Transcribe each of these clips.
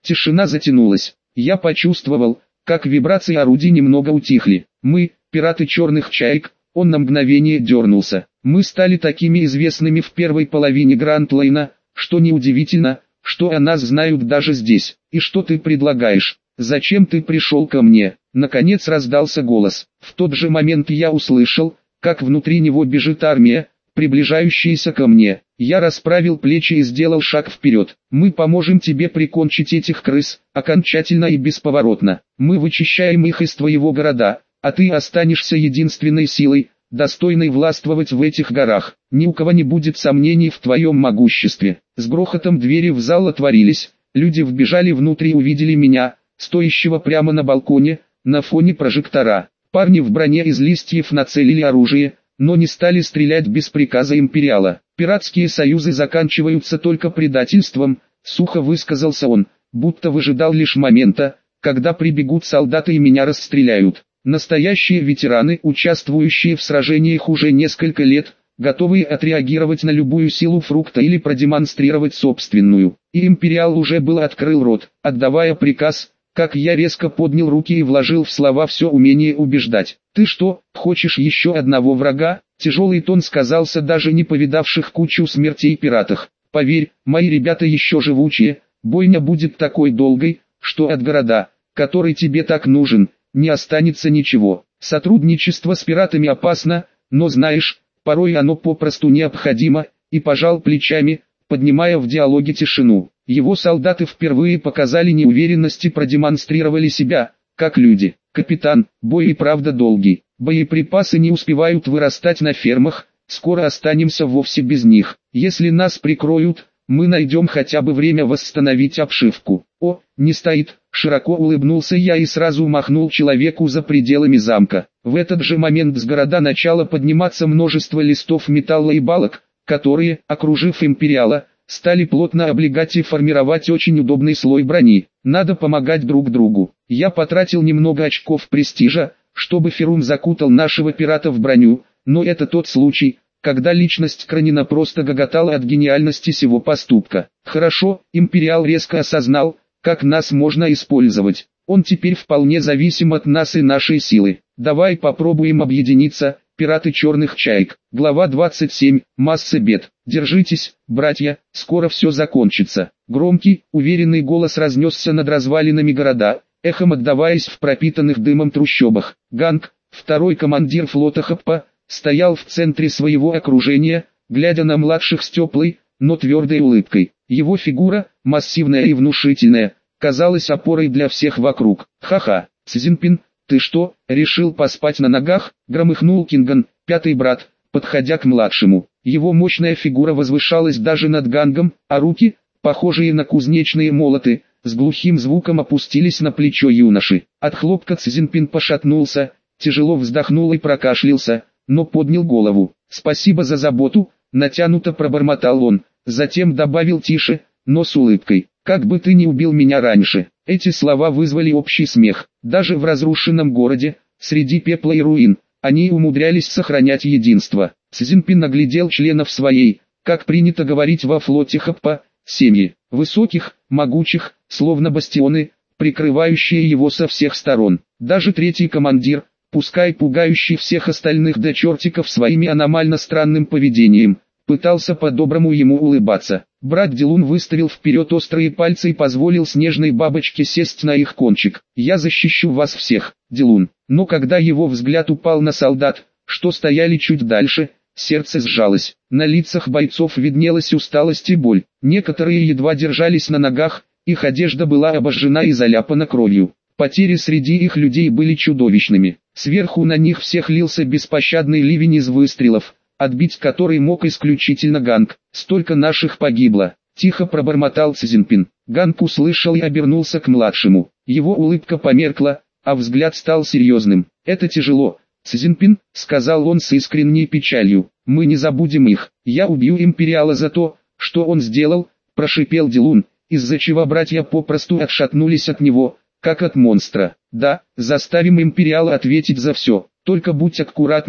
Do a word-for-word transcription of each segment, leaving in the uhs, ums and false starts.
Тишина затянулась. Я почувствовал, как вибрации орудий немного утихли. Мы, пираты черных чаек, он на мгновение дернулся. Мы стали такими известными в первой половине Гранд-Лайна, что неудивительно, что о нас знают даже здесь. И что ты предлагаешь? Зачем ты пришел ко мне? Наконец раздался голос. В тот же момент я услышал, как внутри него бежит армия, приближающаяся ко мне. Я расправил плечи и сделал шаг вперед. Мы поможем тебе прикончить этих крыс, окончательно и бесповоротно. Мы вычищаем их из твоего города, а ты останешься единственной силой, достойной властвовать в этих горах. Ни у кого не будет сомнений в твоем могуществе. С грохотом двери в зал отворились, люди вбежали внутрь и увидели меня, стоящего прямо на балконе, на фоне прожектора. Парни в броне из листьев нацелили оружие, но не стали стрелять без приказа Империала. «Пиратские союзы заканчиваются только предательством», — сухо высказался он, будто выжидал лишь момента, когда прибегут солдаты и меня расстреляют. Настоящие ветераны, участвующие в сражениях уже несколько лет, готовые отреагировать на любую силу фрукта или продемонстрировать собственную. И Империал уже был открыл рот, отдавая приказ, как я резко поднял руки и вложил в слова все умение убеждать. «Ты что, хочешь еще одного врага?» Тяжелый тон сказался даже не повидавших кучу смертей пиратах. «Поверь, мои ребята еще живучие, бойня будет такой долгой, что от города, который тебе так нужен, не останется ничего. Сотрудничество с пиратами опасно, но знаешь, порой оно попросту необходимо», и пожал плечами, поднимая в диалоге тишину. Его солдаты впервые показали неуверенность и продемонстрировали себя, как люди. «Капитан, бой и правда долгий. Боеприпасы не успевают вырастать на фермах, скоро останемся вовсе без них. Если нас прикроют, мы найдем хотя бы время восстановить обшивку». «О, не стоит», — широко улыбнулся я и сразу махнул человеку за пределами замка. В этот же момент с города начало подниматься множество листов металла и балок, которые, окружив Империала, стали плотно облегать и формировать очень удобный слой брони. Надо помогать друг другу. Я потратил немного очков престижа, чтобы Ферум закутал нашего пирата в броню, но это тот случай, когда личность Кранина просто гоготала от гениальности сего поступка. Хорошо, Империал резко осознал, как нас можно использовать. Он теперь вполне зависим от нас и нашей силы. Давай попробуем объединиться, пираты черных чаек. Глава двадцать семь. Масса бед. Держитесь, братья, скоро все закончится. Громкий, уверенный голос разнесся над развалинами города, эхом отдаваясь в пропитанных дымом трущобах. Ганг, второй командир флота Хаппа, стоял в центре своего окружения, глядя на младших с теплой, но твердой улыбкой. Его фигура, массивная и внушительная, казалась опорой для всех вокруг. «Ха-ха, Цзиньпин, ты что, решил поспать на ногах?» — громыхнул Кинган, пятый брат, подходя к младшему. Его мощная фигура возвышалась даже над Гангом, а руки, похожие на кузнечные молоты, с глухим звуком опустились на плечо юноши. От хлопка Цзиньпин пошатнулся, тяжело вздохнул и прокашлялся, но поднял голову. «Спасибо за заботу», — натянуто пробормотал он, затем добавил тише, но с улыбкой: «Как бы ты ни убил меня раньше». Эти слова вызвали общий смех. Даже в разрушенном городе, среди пепла и руин, они умудрялись сохранять единство. Цзиньпин оглядел членов своей, как принято говорить во флоте Хаппа, семьи. Высоких, могучих, словно бастионы, прикрывающие его со всех сторон. Даже третий командир, пускай пугающий всех остальных до чертиков своими аномально странным поведением, пытался по-доброму ему улыбаться. Брат Дилун выставил вперед острые пальцы и позволил снежной бабочке сесть на их кончик. «Я защищу вас всех, Дилун». Но когда его взгляд упал на солдат, что стояли чуть дальше, сердце сжалось. На лицах бойцов виднелась усталость и боль. Некоторые едва держались на ногах, их одежда была обожжена и заляпана кровью. Потери среди их людей были чудовищными. Сверху на них всех лился беспощадный ливень из выстрелов, отбить который мог исключительно Ганг. «Столько наших погибло», — тихо пробормотал Цзиньпин. Ганг услышал и обернулся к младшему. Его улыбка померкла, а взгляд стал серьезным. «Это тяжело, Цзиньпин», — сказал он с искренней печалью. «Мы не забудем их. Я убью Империала за то, что он сделал», — прошипел Дилун, из-за чего братья попросту отшатнулись от него, как от монстра. «Да, заставим Империала ответить за все. Только будь аккуратнее,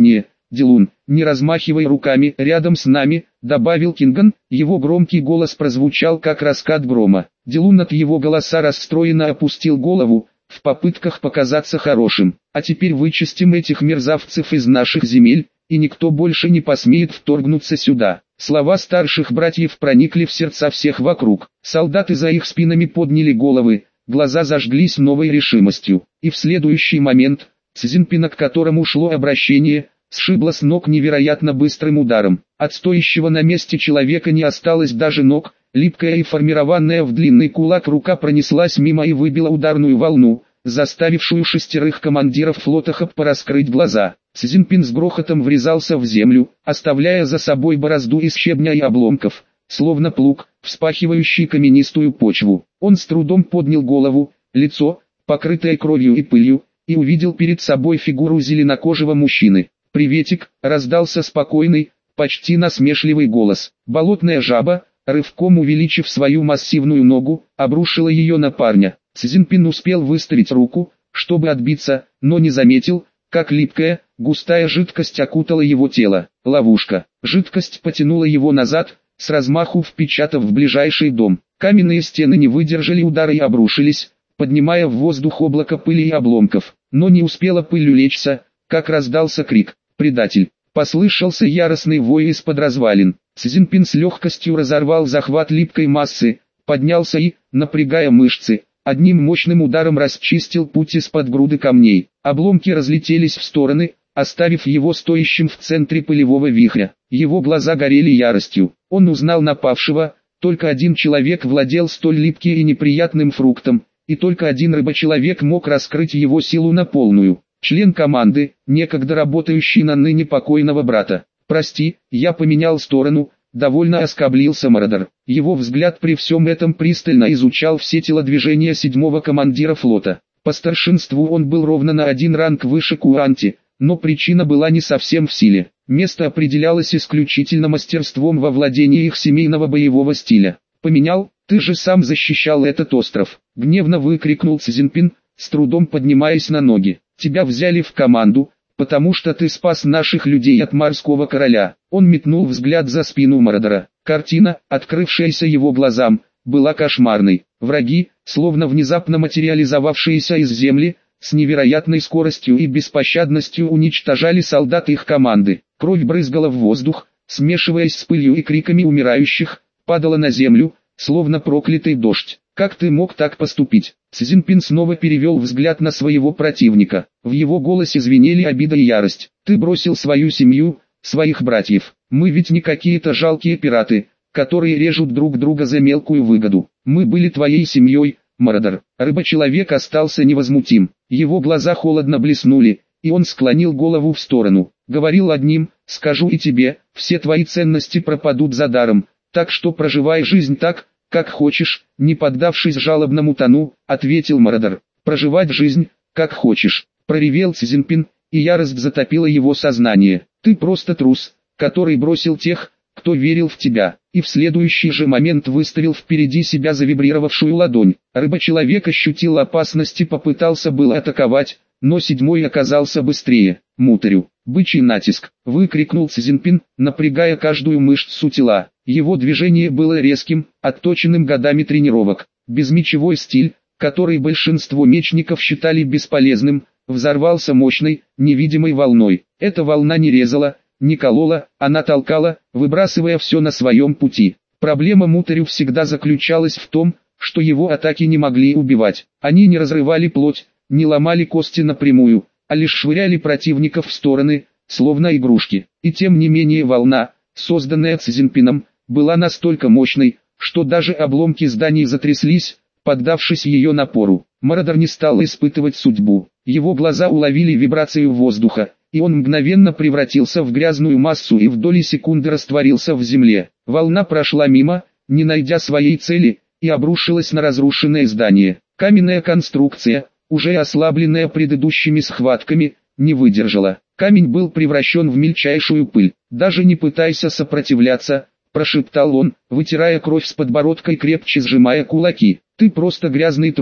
Дилун, не размахивай руками, рядом с нами, добавил Кинган, его громкий голос прозвучал как раскат грома. Дилун от его голоса расстроенно опустил голову, в попытках показаться хорошим. А теперь вычистим этих мерзавцев из наших земель, и никто больше не посмеет вторгнуться сюда. Слова старших братьев проникли в сердца всех вокруг. Солдаты за их спинами подняли головы, глаза зажглись новой решимостью. И в следующий момент, Цзиньпина, к которому шло обращение, сшибло с ног невероятно быстрым ударом. От стоящего на месте человека не осталось даже ног, липкая и формированная в длинный кулак рука пронеслась мимо и выбила ударную волну, заставившую шестерых командиров флота Хэп пораскрыть глаза. Цзиньпин с грохотом врезался в землю, оставляя за собой борозду из щебня и обломков, словно плуг, вспахивающий каменистую почву. Он с трудом поднял голову, лицо, покрытое кровью и пылью, и увидел перед собой фигуру зеленокожего мужчины. «Приветик», — раздался спокойный, почти насмешливый голос. Болотная жаба, рывком увеличив свою массивную ногу, обрушила ее на парня. Цзиньпин успел выставить руку, чтобы отбиться, но не заметил, как липкая, густая жидкость окутала его тело. Ловушка. Жидкость потянула его назад, с размаху впечатав в ближайший дом. Каменные стены не выдержали удара и обрушились, поднимая в воздух облако пыли и обломков. Но не успела пыль улечься, как раздался крик «Предатель!». Послышался яростный вой из-под развалин. Цзиньпин с легкостью разорвал захват липкой массы, поднялся и, напрягая мышцы, одним мощным ударом расчистил путь из-под груды камней. Обломки разлетелись в стороны, оставив его стоящим в центре пылевого вихря. Его глаза горели яростью. Он узнал напавшего, только один человек владел столь липким и неприятным фруктом, и только один рыбочеловек мог раскрыть его силу на полную. Член команды, некогда работающий на ныне покойного брата. «Прости, я поменял сторону», — довольно оскорбился Мародер. Его взгляд при всем этом пристально изучал все телодвижения седьмого командира флота. По старшинству он был ровно на один ранг выше Куанти, но причина была не совсем в силе. Место определялось исключительно мастерством во владении их семейного боевого стиля. «Поменял? Ты же сам защищал этот остров!» — гневно выкрикнул Цзиньпин, с трудом поднимаясь на ноги. «Тебя взяли в команду, потому что ты спас наших людей от морского короля». Он метнул взгляд за спину Мародера. Картина, открывшаяся его глазам, была кошмарной. Враги, словно внезапно материализовавшиеся из земли, с невероятной скоростью и беспощадностью уничтожали солдат их команды. Кровь брызгала в воздух, смешиваясь с пылью и криками умирающих, падала на землю, словно проклятый дождь. «Как ты мог так поступить?» Цзиньпин снова перевел взгляд на своего противника. В его голосе звенели обида и ярость. «Ты бросил свою семью, своих братьев. Мы ведь не какие-то жалкие пираты, которые режут друг друга за мелкую выгоду. Мы были твоей семьей, Мародер». Рыбочеловек остался невозмутим. Его глаза холодно блеснули, и он склонил голову в сторону. «Говорил одним, скажу и тебе, все твои ценности пропадут за даром, так что проживай жизнь так, как хочешь», не поддавшись жалобному тону, ответил Мародер. «Проживать жизнь, как хочешь», проревел Цзиньпин, и ярость затопила его сознание. «Ты просто трус, который бросил тех, кто верил в тебя», и в следующий же момент выставил впереди себя завибрировавшую ладонь. Рыбочеловек ощутил опасность и попытался было атаковать, но седьмой оказался быстрее. «Мутарю, бычий натиск!» — выкрикнул Цзиньпин, напрягая каждую мышцу тела. Его движение было резким, отточенным годами тренировок. Безмечевой стиль, который большинство мечников считали бесполезным, взорвался мощной, невидимой волной. Эта волна не резала, не колола, она толкала, выбрасывая все на своем пути. Проблема Мутарю всегда заключалась в том, что его атаки не могли убивать. Они не разрывали плоть, не ломали кости напрямую, а лишь швыряли противников в стороны, словно игрушки. И тем не менее волна, созданная Цзиньпином, была настолько мощной, что даже обломки зданий затряслись, поддавшись ее напору. Мародер не стал испытывать судьбу. Его глаза уловили вибрацию воздуха, и он мгновенно превратился в грязную массу и в доли секунды растворился в земле. Волна прошла мимо, не найдя своей цели, и обрушилась на разрушенное здание. Каменная конструкция, уже ослабленная предыдущими схватками, не выдержала. Камень был превращен в мельчайшую пыль. «Даже не пытайся сопротивляться», — прошептал он, вытирая кровь с подбородка и крепче сжимая кулаки. «Ты просто грязный трус,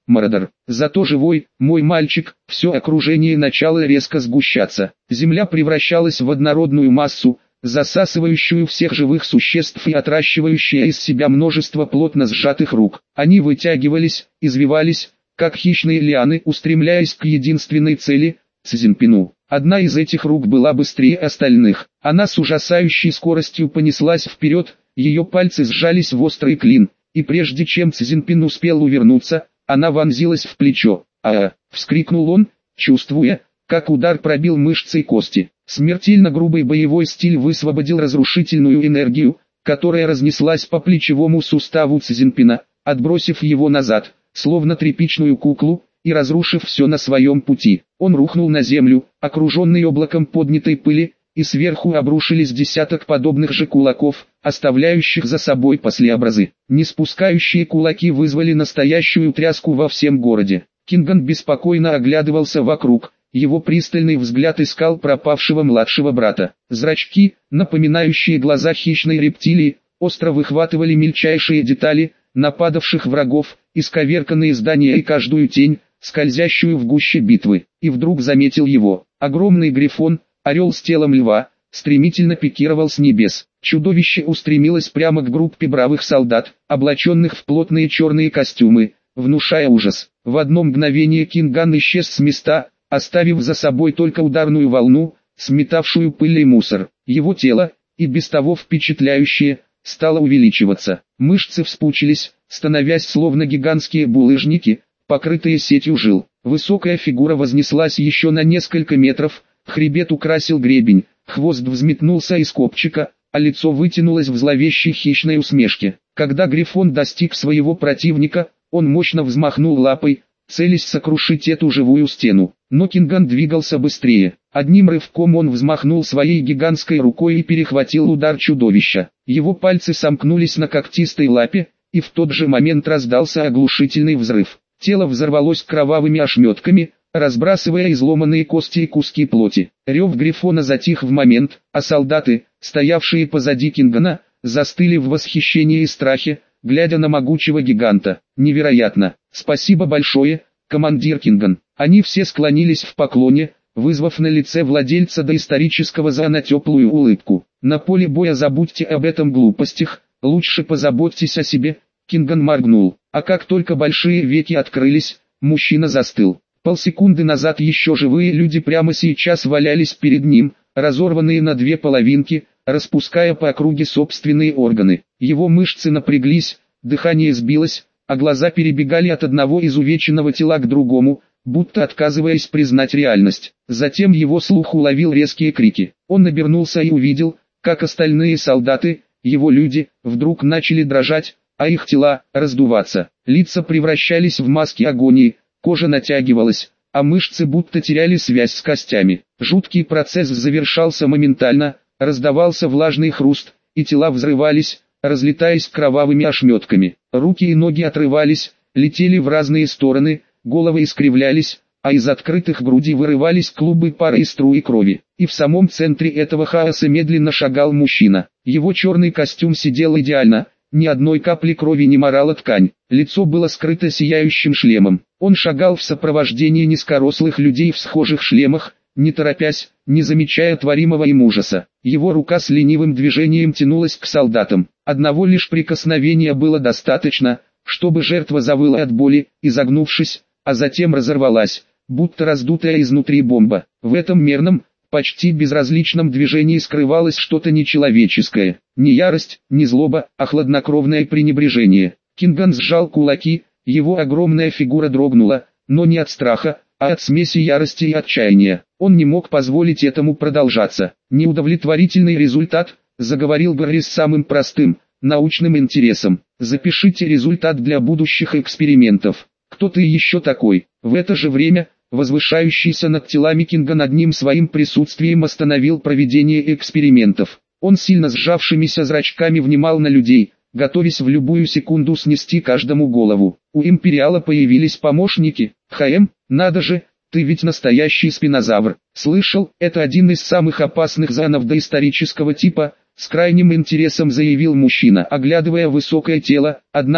Мародер. Зато живой, мой мальчик, все окружение начало резко сгущаться. Земля превращалась в однородную массу, засасывающую всех живых существ и отращивающая из себя множество плотно сжатых рук. Они вытягивались, извивались, как хищные лианы, устремляясь к единственной цели – Цзиньпину. Одна из этих рук была быстрее остальных. Она с ужасающей скоростью понеслась вперед, ее пальцы сжались в острый клин, и прежде чем Цзиньпин успел увернуться, она вонзилась в плечо. «А-а!» — вскрикнул он, чувствуя, как удар пробил мышцы и кости. Смертельно грубый боевой стиль высвободил разрушительную энергию, которая разнеслась по плечевому суставу Цзиньпина, отбросив его назад, словно тряпичную куклу, и разрушив все на своем пути. Он рухнул на землю, окруженный облаком поднятой пыли, и сверху обрушились десяток подобных же кулаков, оставляющих за собой послеобразы. Неспускающие кулаки вызвали настоящую тряску во всем городе. Кинган беспокойно оглядывался вокруг, его пристальный взгляд искал пропавшего младшего брата. Зрачки, напоминающие глаза хищной рептилии, остро выхватывали мельчайшие детали нападавших врагов, исковерканные здания и каждую тень, скользящую в гуще битвы. И вдруг заметил его. Огромный грифон, орел с телом льва, стремительно пикировал с небес. Чудовище устремилось прямо к группе бравых солдат, облаченных в плотные черные костюмы, внушая ужас. В одно мгновение Кинган исчез с места, оставив за собой только ударную волну, сметавшую пыль и мусор. Его тело, и без того впечатляющее, стало увеличиваться. Мышцы вспучились, становясь словно гигантские булыжники, покрытые сетью жил. Высокая фигура вознеслась еще на несколько метров, хребет украсил гребень, хвост взметнулся из копчика, а лицо вытянулось в зловещей хищной усмешке. Когда грифон достиг своего противника, он мощно взмахнул лапой, целясь сокрушить эту живую стену. Но Кинган двигался быстрее. Одним рывком он взмахнул своей гигантской рукой и перехватил удар чудовища. Его пальцы сомкнулись на когтистой лапе, и в тот же момент раздался оглушительный взрыв. Тело взорвалось кровавыми ошметками, разбрасывая изломанные кости и куски плоти. Рев грифона затих в момент, а солдаты, стоявшие позади Кингана, застыли в восхищении и страхе, глядя на могучего гиганта. Невероятно! Спасибо большое, командир Кинган. Они все склонились в поклоне, вызвав на лице владельца доисторического зана теплую улыбку. На поле боя забудьте об этом глупостях, лучше позаботьтесь о себе. Кинган моргнул, а как только большие веки открылись, мужчина застыл. Полсекунды назад еще живые люди прямо сейчас валялись перед ним, разорванные на две половинки, распуская по округе собственные органы. Его мышцы напряглись, дыхание сбилось, а глаза перебегали от одного изувеченного тела к другому, будто отказываясь признать реальность. Затем его слух уловил резкие крики. Он обернулся и увидел, как остальные солдаты, его люди, вдруг начали дрожать, а их тела раздуваться. Лица превращались в маски агонии, кожа натягивалась, а мышцы будто теряли связь с костями. Жуткий процесс завершался моментально, раздавался влажный хруст, и тела взрывались, разлетаясь кровавыми ошметками. Руки и ноги отрывались, летели в разные стороны, головы искривлялись, а из открытых грудей вырывались клубы пара и струи крови. И в самом центре этого хаоса медленно шагал мужчина. Его черный костюм сидел идеально, ни одной капли крови не морала ткань. Лицо было скрыто сияющим шлемом. Он шагал в сопровождении низкорослых людей в схожих шлемах, не торопясь, не замечая творимого им ужаса. Его рука с ленивым движением тянулась к солдатам. Одного лишь прикосновения было достаточно, чтобы жертва завыла от боли, изогнувшись, а затем разорвалась, будто раздутая изнутри бомба. В этом мерном, почти безразличном движении скрывалось что-то нечеловеческое. Не ярость, не злоба, а хладнокровное пренебрежение. Кинган сжал кулаки, его огромная фигура дрогнула, но не от страха, а от смеси ярости и отчаяния. Он не мог позволить этому продолжаться. Неудовлетворительный результат, заговорил Гарри с самым простым, научным интересом. Запишите результат для будущих экспериментов. Кто ты еще такой? В это же время, возвышающийся над телами Кинган одним своим присутствием остановил проведение экспериментов. Он сильно сжавшимися зрачками внимал на людей, готовясь в любую секунду снести каждому голову. У Империала появились помощники. ХМ, надо же, ты ведь настоящий спинозавр. Слышал, это один из самых опасных занов доисторического типа, с крайним интересом заявил мужчина, оглядывая высокое тело. Однако,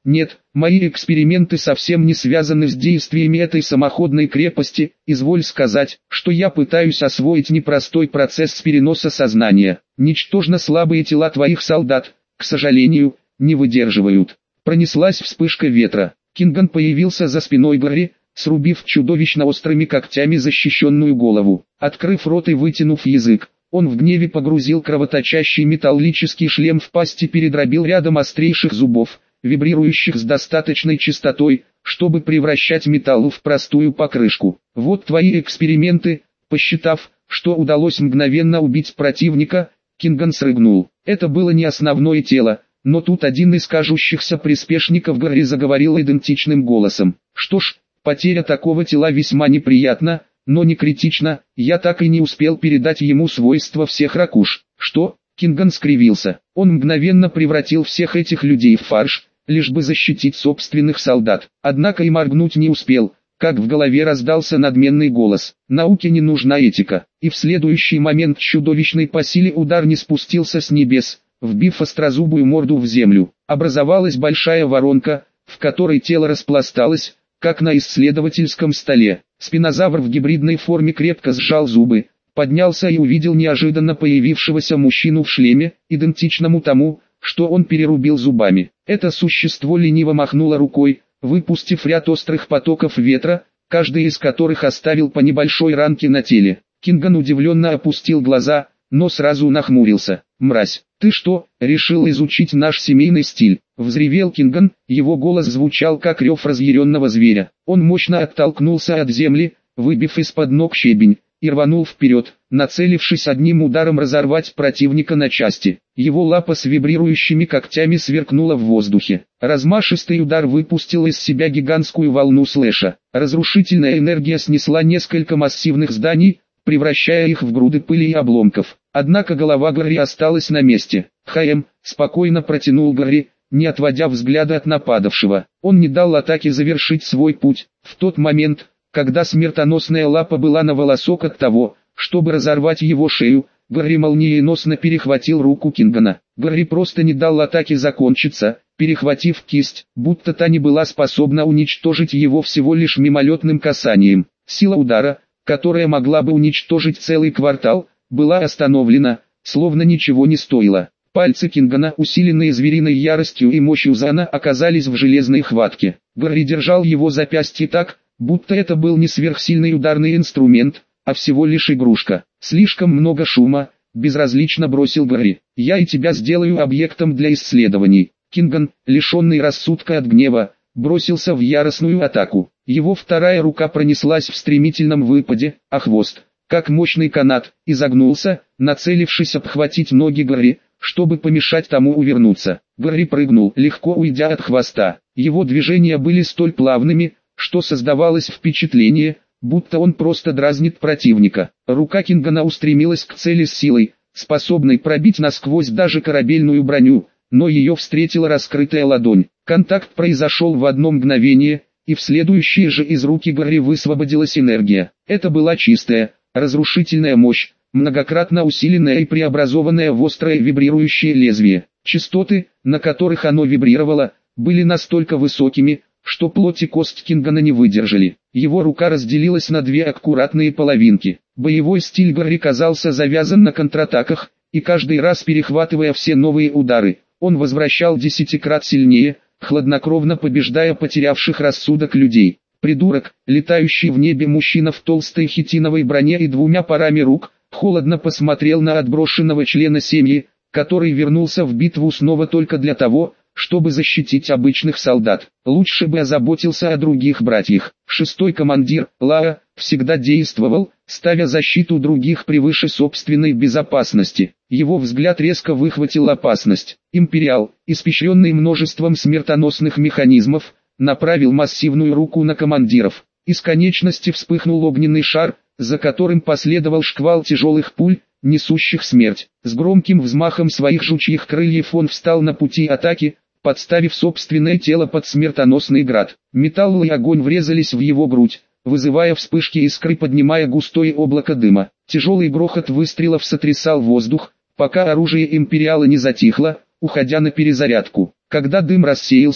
Нет, мои эксперименты совсем не связаны с действиями этой самоходной крепости, изволь сказать, что я пытаюсь освоить непростой процесс переноса сознания. Ничтожно слабые тела твоих солдат, к сожалению, не выдерживают. Пронеслась вспышка ветра. Кинган появился за спиной Гарри, срубив чудовищно острыми когтями защищенную голову. Открыв рот и вытянув язык, он в гневе погрузил кровоточащий металлический шлем в пасть и передробил рядом острейших зубов, вибрирующих с достаточной частотой, чтобы превращать металл в простую покрышку. Вот твои эксперименты. Посчитав, что удалось мгновенно убить противника, Кинган срыгнул. Это было не основное тело, но тут один из кажущихся приспешников Гарри заговорил идентичным голосом. Что ж, потеря такого тела весьма неприятна, но не критично, я так и не успел передать ему свойства всех ракуш. Что? Кинган скривился. Он мгновенно превратил всех этих людей в фарш, лишь бы защитить собственных солдат. Однако и моргнуть не успел, как в голове раздался надменный голос. Науке не нужна этика. И в следующий момент чудовищный по силе удар не спустился с небес, вбив острозубую морду в землю. Образовалась большая воронка, в которой тело распласталось, как на исследовательском столе. Спинозавр в гибридной форме крепко сжал зубы, поднялся и увидел неожиданно появившегося мужчину в шлеме, идентичному тому, что он перерубил зубами. Это существо лениво махнуло рукой, выпустив ряд острых потоков ветра, каждый из которых оставил по небольшой ранке на теле. Кинган удивленно опустил глаза, но сразу нахмурился. «Мразь, ты что, решил изучить наш семейный стиль?» Взревел Кинган, его голос звучал как рев разъяренного зверя. Он мощно оттолкнулся от земли, выбив из-под ног щебень, и рванул вперед, нацелившись одним ударом разорвать противника на части. Его лапа с вибрирующими когтями сверкнула в воздухе. Размашистый удар выпустил из себя гигантскую волну слэша. Разрушительная энергия снесла несколько массивных зданий, превращая их в груды пыли и обломков. Однако голова Гарри осталась на месте. «Хаем», — спокойно протянул Гарри, не отводя взгляда от нападавшего. Он не дал атаке завершить свой путь. В тот момент, когда смертоносная лапа была на волосок от того, чтобы разорвать его шею, Гарри молниеносно перехватил руку Кингана. Гарри просто не дал атаке закончиться, перехватив кисть, будто та не была способна уничтожить его всего лишь мимолетным касанием. Сила удара, которая могла бы уничтожить целый квартал, была остановлена, словно ничего не стоило. Пальцы Кингана, усиленные звериной яростью и мощью Зана, оказались в железной хватке. Гарри держал его запястье так, будто это был не сверхсильный ударный инструмент, а всего лишь игрушка. «Слишком много шума», — безразлично бросил Гарри. «Я и тебя сделаю объектом для исследований». Кинган, лишенный рассудка от гнева, бросился в яростную атаку. Его вторая рука пронеслась в стремительном выпаде, а хвост, как мощный канат, изогнулся, нацелившись обхватить ноги Гарри, чтобы помешать тому увернуться. Гарри прыгнул, легко уйдя от хвоста. Его движения были столь плавными, что создавалось впечатление, будто он просто дразнит противника. Рука Кингана устремилась к цели с силой, способной пробить насквозь даже корабельную броню, но ее встретила раскрытая ладонь. Контакт произошел в одно мгновение, и в следующее же из руки Гарри высвободилась энергия. Это была чистая, разрушительная мощь, многократно усиленная и преобразованная в острое вибрирующее лезвие. Частоты, на которых оно вибрировало, были настолько высокими, что плоть и кость Кингана не выдержали. Его рука разделилась на две аккуратные половинки. Боевой стиль Гарри казался завязан на контратаках, и каждый раз перехватывая все новые удары, он возвращал десятикрат сильнее, хладнокровно побеждая потерявших рассудок людей. Придурок, летающий в небе мужчина в толстой хитиновой броне и двумя парами рук, холодно посмотрел на отброшенного члена семьи, который вернулся в битву снова только для того, чтобы защитить обычных солдат. Лучше бы озаботился о других братьях. Шестой командир, Лаа, всегда действовал, ставя защиту других превыше собственной безопасности. Его взгляд резко выхватил опасность. Империал, испещренный множеством смертоносных механизмов, направил массивную руку на командиров. Из конечности вспыхнул огненный шар, за которым последовал шквал тяжелых пуль, несущих смерть. С громким взмахом своих жучьих крыльев он встал на пути атаки, подставив собственное тело под смертоносный град. Металл и огонь врезались в его грудь, вызывая вспышки искры, поднимая густое облако дыма. Тяжелый грохот выстрелов сотрясал воздух, пока оружие Империала не затихло, уходя на перезарядку. Когда дым рассеялся,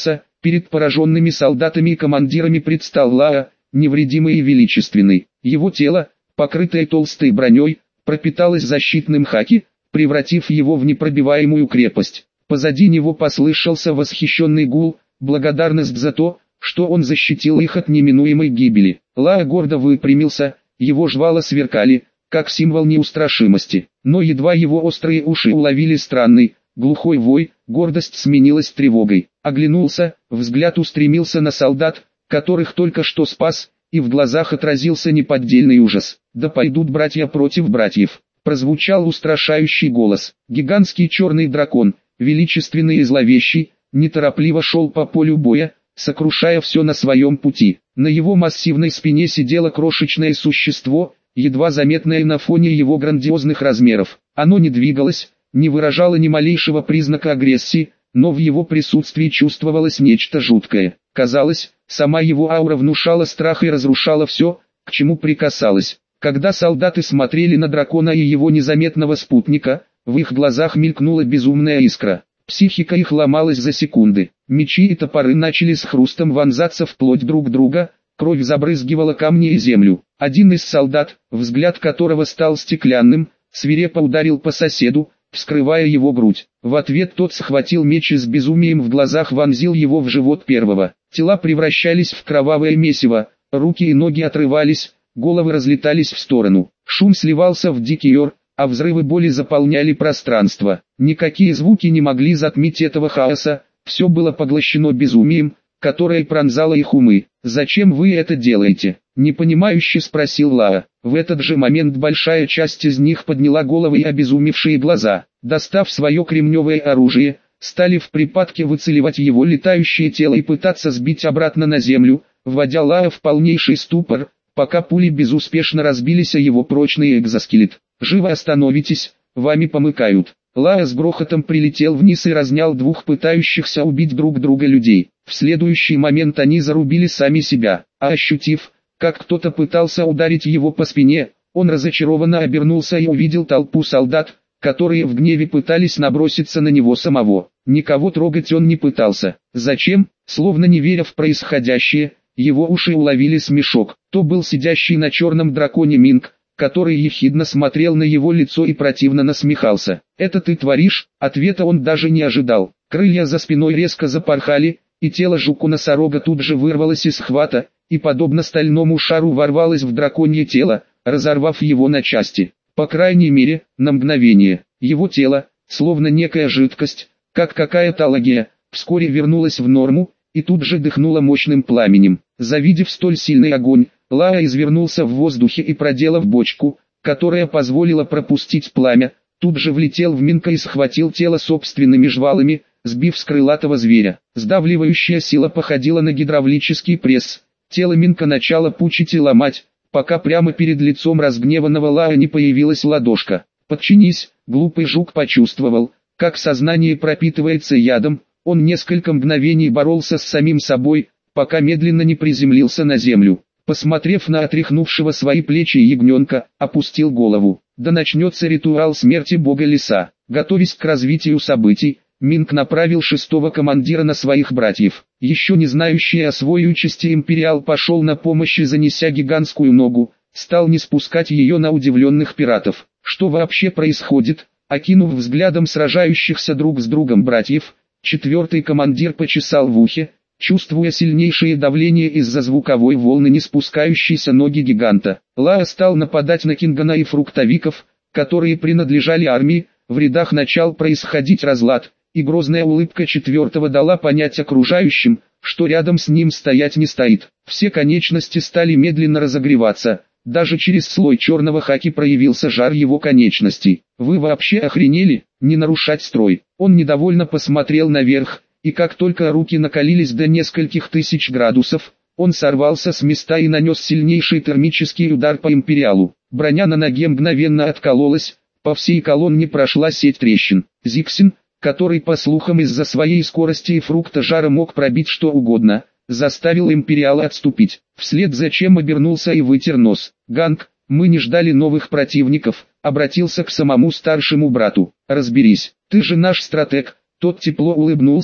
Перед пораженными солдатами и командирами предстал Лаа, невредимый и величественный. Его тело, покрытое толстой броней, пропиталось защитным хаки, превратив его в непробиваемую крепость. Позади него послышался восхищенный гул, благодарность за то, что он защитил их от неминуемой гибели. Лаа гордо выпрямился, его жвала сверкали, как символ неустрашимости. Но едва его острые уши уловили странный, глухой вой, гордость сменилась тревогой. Оглянулся, взгляд устремился на солдат, которых только что спас, и в глазах отразился неподдельный ужас. «Да пойдут братья против братьев», — прозвучал устрашающий голос. Гигантский черный дракон, величественный и зловещий, неторопливо шел по полю боя, сокрушая все на своем пути. На его массивной спине сидело крошечное существо, едва заметное на фоне его грандиозных размеров. Оно не двигалось, не выражало ни малейшего признака агрессии, но в его присутствии чувствовалось нечто жуткое. Казалось, сама его аура внушала страх и разрушала все, к чему прикасалась. Когда солдаты смотрели на дракона и его незаметного спутника, в их глазах мелькнула безумная искра. Психика их ломалась за секунды. Мечи и топоры начали с хрустом вонзаться вплоть друг друга, кровь забрызгивала камни и землю. Один из солдат, взгляд которого стал стеклянным, свирепо ударил по соседу, вскрывая его грудь. В ответ тот схватил меч и с безумием в глазах вонзил его в живот первого. Тела превращались в кровавое месиво, руки и ноги отрывались, головы разлетались в сторону. Шум сливался в дикий ор, а взрывы боли заполняли пространство. Никакие звуки не могли затмить этого хаоса, все было поглощено безумием, которое пронзало их умы. «Зачем вы это делаете?» — непонимающе спросил Лаа. В этот же момент большая часть из них подняла головы и обезумевшие глаза, достав свое кремневое оружие, стали в припадке выцеливать его летающее тело и пытаться сбить обратно на землю, вводя Лаа в полнейший ступор, пока пули безуспешно разбились о его прочный экзоскелет. «Живо остановитесь, вами помыкают». Лаа с грохотом прилетел вниз и разнял двух пытающихся убить друг друга людей. В следующий момент они зарубили сами себя, а ощутив, как кто-то пытался ударить его по спине, он разочарованно обернулся и увидел толпу солдат, которые в гневе пытались наброситься на него самого. Никого трогать он не пытался. Зачем? Словно не веря в происходящее, его уши уловили смешок. То был сидящий на черном драконе Минг, который ехидно смотрел на его лицо и противно насмехался. «Это ты творишь?» Ответа он даже не ожидал. Крылья за спиной резко запорхали, и тело жуку-носорога тут же вырвалось из хвата, и подобно стальному шару ворвалось в драконье тело, разорвав его на части. По крайней мере, на мгновение. Его тело, словно некая жидкость, как какая-то аллергия, вскоре вернулось в норму, и тут же дыхнуло мощным пламенем. Завидев столь сильный огонь, Лаа извернулся в воздухе и, проделав бочку, которая позволила пропустить пламя, тут же влетел в Минка и схватил тело собственными жвалами, сбив с крылатого зверя. Сдавливающая сила походила на гидравлический пресс. Тело Минка начало пучить и ломать, пока прямо перед лицом разгневанного Лаа не появилась ладошка. «Подчинись», глупый жук почувствовал, как сознание пропитывается ядом. Он несколько мгновений боролся с самим собой, пока медленно не приземлился на землю. Посмотрев на отряхнувшего свои плечи ягненка, опустил голову. Да начнется ритуал смерти бога леса. Готовясь к развитию событий, Минг направил шестого командира на своих братьев. Еще не знающий о своей участи Империал пошел на помощь и, занеся гигантскую ногу, стал не спускать ее на удивленных пиратов. Что вообще происходит? Окинув взглядом сражающихся друг с другом братьев, четвертый командир почесал в ухе, чувствуя сильнейшее давление из-за звуковой волны не спускающейся ноги гиганта. Лаа стал нападать на Кингана и фруктовиков, которые принадлежали армии. В рядах начал происходить разлад, и грозная улыбка четвертого дала понять окружающим, что рядом с ним стоять не стоит. Все конечности стали медленно разогреваться, даже через слой черного хаки проявился жар его конечностей. «Вы вообще охренели? Не нарушать строй!» Он недовольно посмотрел наверх, и как только руки накалились до нескольких тысяч градусов, он сорвался с места и нанес сильнейший термический удар по Империалу. Броня на ноге мгновенно откололась, по всей колонне прошла сеть трещин. Зиксин, который по слухам из-за своей скорости и фрукта жара мог пробить что угодно, заставил Империала отступить. Вслед за чем обернулся и вытер нос. «Ганг, мы не ждали новых противников», обратился к самому старшему брату. «Разберись, ты же наш стратег». Тот тепло улыбнулся,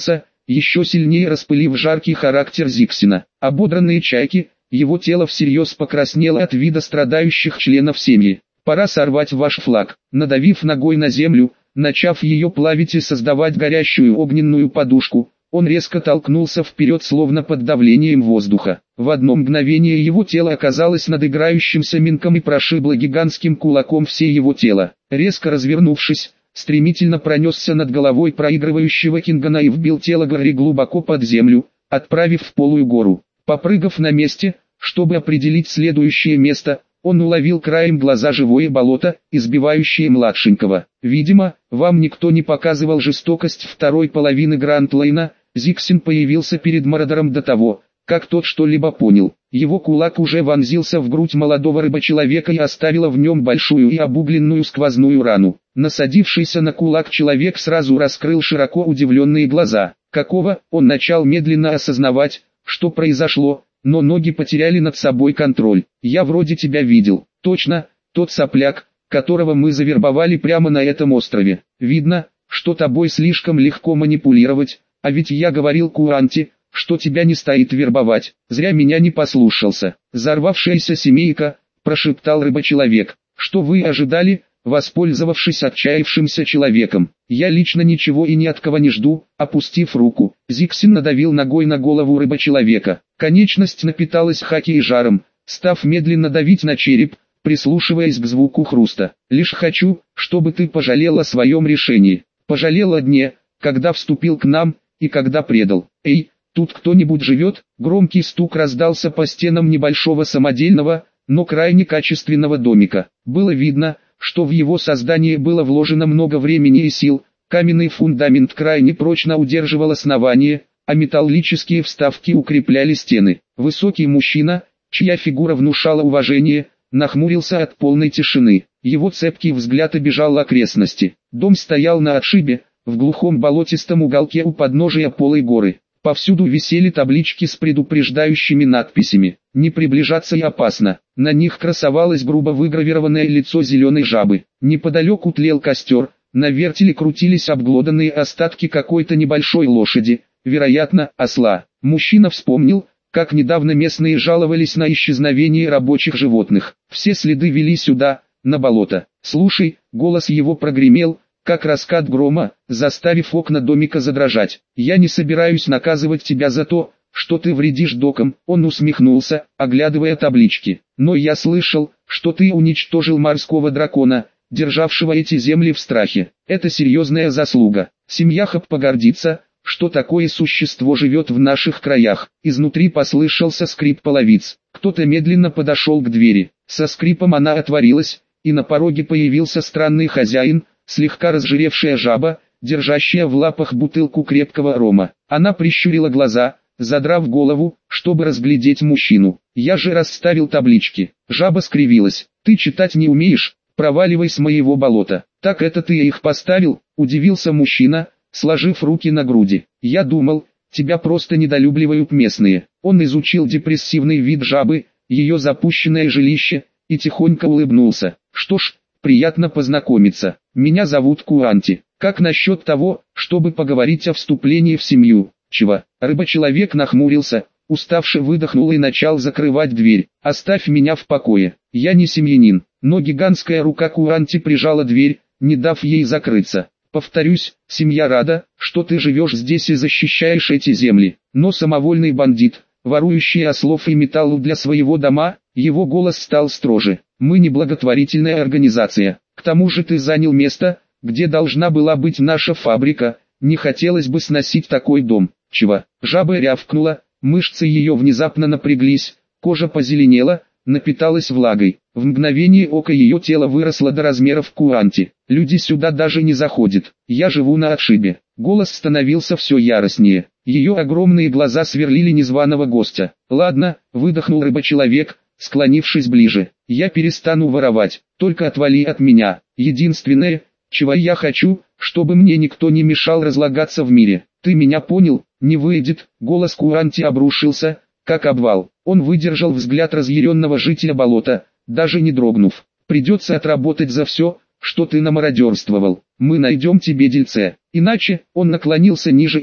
еще сильнее распылив жаркий характер Зиксина. Ободранные чайки, его тело всерьез покраснело от вида страдающих членов семьи. «Пора сорвать ваш флаг». Надавив ногой на землю, начав ее плавить и создавать горящую огненную подушку, он резко толкнулся вперед, словно под давлением воздуха. В одно мгновение его тело оказалось над играющимся Минком и прошибло гигантским кулаком все его тело. Резко развернувшись, стремительно пронесся над головой проигрывающего Кингана и вбил тело Гарри глубоко под землю, отправив в полую гору. Попрыгав на месте, чтобы определить следующее место, он уловил краем глаза живое болото, избивающее младшенького. Видимо, вам никто не показывал жестокость второй половины Гранд-Лейна. Зиксин появился перед Мародером до того, как тот что-либо понял. Его кулак уже вонзился в грудь молодого рыбочеловека и оставила в нем большую и обугленную сквозную рану. Насадившийся на кулак человек сразу раскрыл широко удивленные глаза. Какого? Он начал медленно осознавать, что произошло, но ноги потеряли над собой контроль. «Я вроде тебя видел». «Точно, тот сопляк, которого мы завербовали прямо на этом острове. Видно, что тобой слишком легко манипулировать, а ведь я говорил Куанти, что тебя не стоит вербовать. Зря меня не послушался». «Взорвавшаяся семейка», — прошептал рыбочеловек. «Что вы ожидали, воспользовавшись отчаявшимся человеком? Я лично ничего и ни от кого не жду». Опустив руку, Зиксин надавил ногой на голову рыбочеловека. Конечность напиталась хаки и жаром, став медленно давить на череп, прислушиваясь к звуку хруста. «Лишь хочу, чтобы ты пожалел о своем решении. Пожалел о дне, когда вступил к нам, и когда предал. Эй, тут кто-нибудь живет?» Громкий стук раздался по стенам небольшого самодельного, но крайне качественного домика. Было видно, что в его создание было вложено много времени и сил. Каменный фундамент крайне прочно удерживал основание, а металлические вставки укрепляли стены. Высокий мужчина, чья фигура внушала уважение, нахмурился от полной тишины. Его цепкий взгляд обежал окрестности. Дом стоял на отшибе, в глухом болотистом уголке у подножия полой горы. Повсюду висели таблички с предупреждающими надписями. «Не приближаться и опасно». На них красовалось грубо выгравированное лицо зеленой жабы. Неподалеку тлел костер, на вертеле крутились обглоданные остатки какой-то небольшой лошади, вероятно, осла. Мужчина вспомнил, как недавно местные жаловались на исчезновение рабочих животных. Все следы вели сюда, на болото. «Слушай», голос его прогремел, как раскат грома, заставив окна домика задрожать. «Я не собираюсь наказывать тебя за то, что ты вредишь докам». Он усмехнулся, оглядывая таблички. «Но я слышал, что ты уничтожил морского дракона, державшего эти земли в страхе. Это серьезная заслуга. Семья Хаб погордится, что такое существо живет в наших краях». Изнутри послышался скрип половиц. Кто-то медленно подошел к двери. Со скрипом она отворилась, и на пороге появился странный хозяин, слегка разжиревшая жаба, держащая в лапах бутылку крепкого рома. Она прищурила глаза, задрав голову, чтобы разглядеть мужчину. «Я же расставил таблички». Жаба скривилась. «Ты читать не умеешь? Проваливай с моего болота». «Так это ты их поставил?» – удивился мужчина, сложив руки на груди. «Я думал, тебя просто недолюбливают местные». Он изучил депрессивный вид жабы, ее запущенное жилище, и тихонько улыбнулся. «Что ж, приятно познакомиться. Меня зовут Куанти. Как насчет того, чтобы поговорить о вступлении в семью?» «Чего?» Рыбочеловек нахмурился, уставше выдохнул и начал закрывать дверь. «Оставь меня в покое. Я не семьянин». Но гигантская рука Куанти прижала дверь, не дав ей закрыться. «Повторюсь, семья рада, что ты живешь здесь и защищаешь эти земли. Но самовольный бандит, ворующий ослов и металлу для своего дома», его голос стал строже. «Мы не благотворительная организация. К тому же ты занял место, где должна была быть наша фабрика. Не хотелось бы сносить такой дом». «Чего?» Жаба рявкнула, мышцы ее внезапно напряглись, кожа позеленела, напиталась влагой. В мгновение ока ее тело выросло до размеров Куанти. «Люди сюда даже не заходят. Я живу на отшибе». Голос становился все яростнее. Ее огромные глаза сверлили незваного гостя. «Ладно», выдохнул рыбочеловек, склонившись ближе. «Я перестану воровать, только отвали от меня. Единственное, чего я хочу, чтобы мне никто не мешал разлагаться в мире. Ты меня понял?» «Не выйдет». Голос Куанти обрушился, как обвал. Он выдержал взгляд разъяренного жителя болота, даже не дрогнув. «Придется отработать за все, что ты намародерствовал. Мы найдем тебе дельце. Иначе...» Он наклонился ниже и,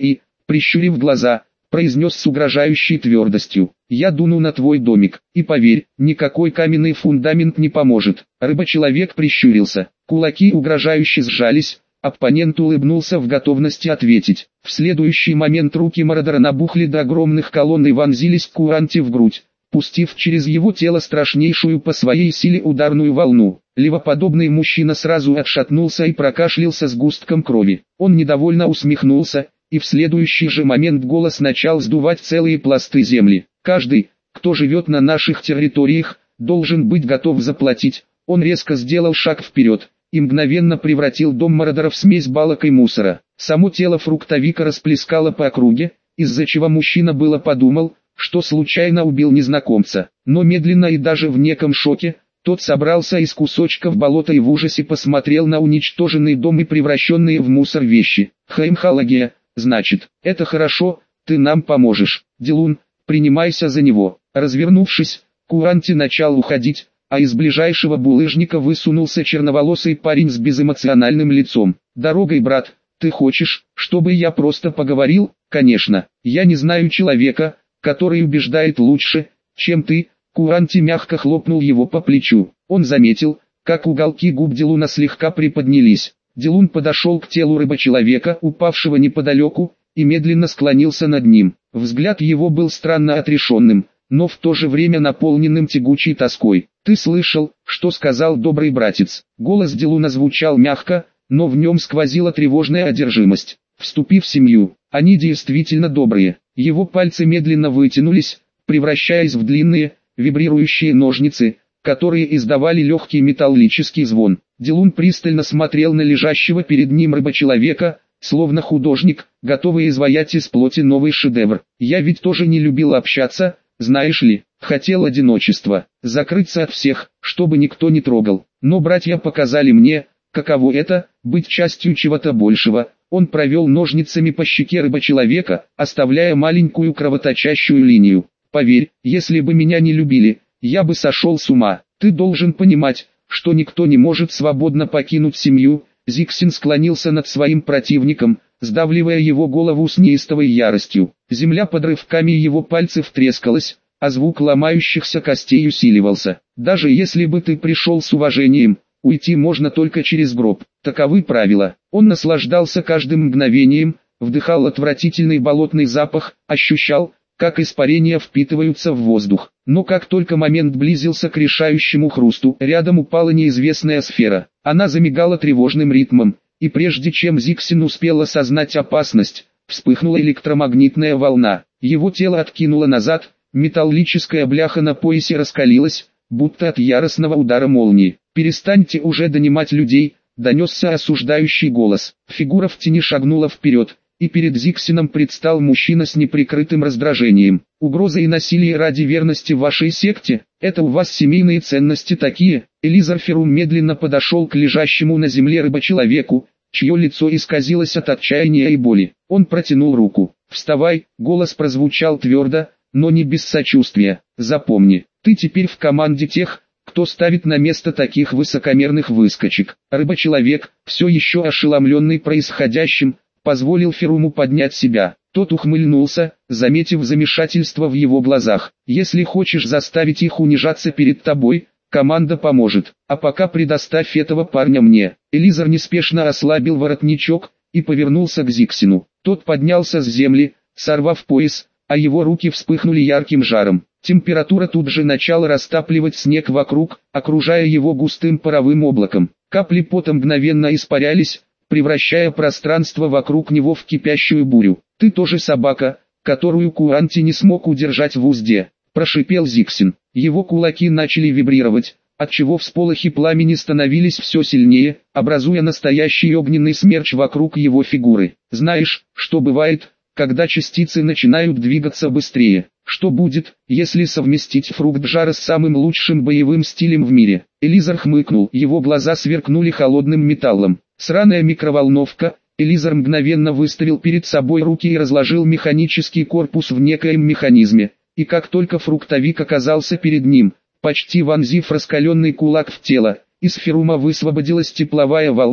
прищурив глаза, произнес с угрожающей твердостью: «Я дуну на твой домик, и поверь, никакой каменный фундамент не поможет». Рыба-человек прищурился, кулаки угрожающе сжались, оппонент улыбнулся в готовности ответить. В следующий момент руки Мародера набухли до огромных колонн и вонзились к Куранте в грудь, пустив через его тело страшнейшую по своей силе ударную волну. Левоподобный мужчина сразу отшатнулся и прокашлялся сгустком крови. Он недовольно усмехнулся, и в следующий же момент голос начал сдувать целые пласты земли. «Каждый, кто живет на наших территориях, должен быть готов заплатить». Он резко сделал шаг вперед и мгновенно превратил дом Мародера в смесь балок и мусора. Само тело фруктовика расплескало по округе, из-за чего мужчина было подумал, что случайно убил незнакомца. Но медленно и даже в неком шоке, тот собрался из кусочков болота и в ужасе посмотрел на уничтоженный дом и превращенные в мусор вещи. «Хаймхалагия, значит, это хорошо, ты нам поможешь. Дилун, принимайся за него». Развернувшись, Куранти начал уходить, а из ближайшего булыжника высунулся черноволосый парень с безэмоциональным лицом. «Дорогой, брат, ты хочешь, чтобы я просто поговорил?» «Конечно, я не знаю человека, который убеждает лучше, чем ты». Куранти мягко хлопнул его по плечу. Он заметил, как уголки губ Дилуна слегка приподнялись. Дилун подошел к телу рыба-человека, упавшего неподалеку, и медленно склонился над ним. Взгляд его был странно отрешенным, но в то же время наполненным тягучей тоской. «Ты слышал, что сказал добрый братец?» Голос Дилуна звучал мягко, но в нем сквозила тревожная одержимость. «Вступи в семью, они действительно добрые». Его пальцы медленно вытянулись, превращаясь в длинные, вибрирующие ножницы, которые издавали легкий металлический звон. Дилун пристально смотрел на лежащего перед ним рыба-человека, словно художник, готовый изваять из плоти новый шедевр. «Я ведь тоже не любил общаться, знаешь ли, хотел одиночества, закрыться от всех, чтобы никто не трогал. Но братья показали мне, каково это, быть частью чего-то большего». Он провел ножницами по щеке рыба-человека, оставляя маленькую кровоточащую линию. «Поверь, если бы меня не любили, я бы сошел с ума. Ты должен понимать, что никто не может свободно покинуть семью». Зиксин склонился над своим противником, сдавливая его голову с неистовой яростью. Земля под рывками его пальцев трескалась, а звук ломающихся костей усиливался. «Даже если бы ты пришел с уважением, уйти можно только через гроб. Таковы правила». Он наслаждался каждым мгновением, вдыхал отвратительный болотный запах, ощущал, как испарения впитываются в воздух. Но как только момент близился к решающему хрусту, рядом упала неизвестная сфера. Она замигала тревожным ритмом, и прежде чем Зиксин успел осознать опасность, вспыхнула электромагнитная волна. Его тело откинуло назад, металлическая бляха на поясе раскалилась, будто от яростного удара молнии. «Перестаньте уже донимать людей», — донесся осуждающий голос. Фигура в тени шагнула вперед, и перед Зиксином предстал мужчина с неприкрытым раздражением. «Угроза и насилие ради верности вашей секте? Это у вас семейные ценности такие?» Элизар Ферум медленно подошел к лежащему на земле рыба-человеку, чье лицо исказилось от отчаяния и боли. Он протянул руку. «Вставай», — голос прозвучал твердо, но не без сочувствия. «Запомни, ты теперь в команде тех, кто ставит на место таких высокомерных выскочек». Рыба-человек, все еще ошеломленный происходящим, позволил Феруму поднять себя. Тот ухмыльнулся, заметив замешательство в его глазах. «Если хочешь заставить их унижаться перед тобой, команда поможет. А пока предоставь этого парня мне». Элизар неспешно ослабил воротничок и повернулся к Зиксину. Тот поднялся с земли, сорвав пояс, а его руки вспыхнули ярким жаром. Температура тут же начала растапливать снег вокруг, окружая его густым паровым облаком. Капли пота мгновенно испарялись, превращая пространство вокруг него в кипящую бурю. «Ты тоже собака, которую Куранти не смог удержать в узде», – прошипел Зиксин. Его кулаки начали вибрировать, отчего всполохи пламени становились все сильнее, образуя настоящий огненный смерч вокруг его фигуры. «Знаешь, что бывает, когда частицы начинают двигаться быстрее? Что будет, если совместить фрукт жара с самым лучшим боевым стилем в мире?» Элизар хмыкнул, его глаза сверкнули холодным металлом. «Сраная микроволновка». Элизар мгновенно выставил перед собой руки и разложил механический корпус в некоем механизме, и как только фруктовик оказался перед ним, почти вонзив раскаленный кулак в тело, из Ферума высвободилась тепловая волна,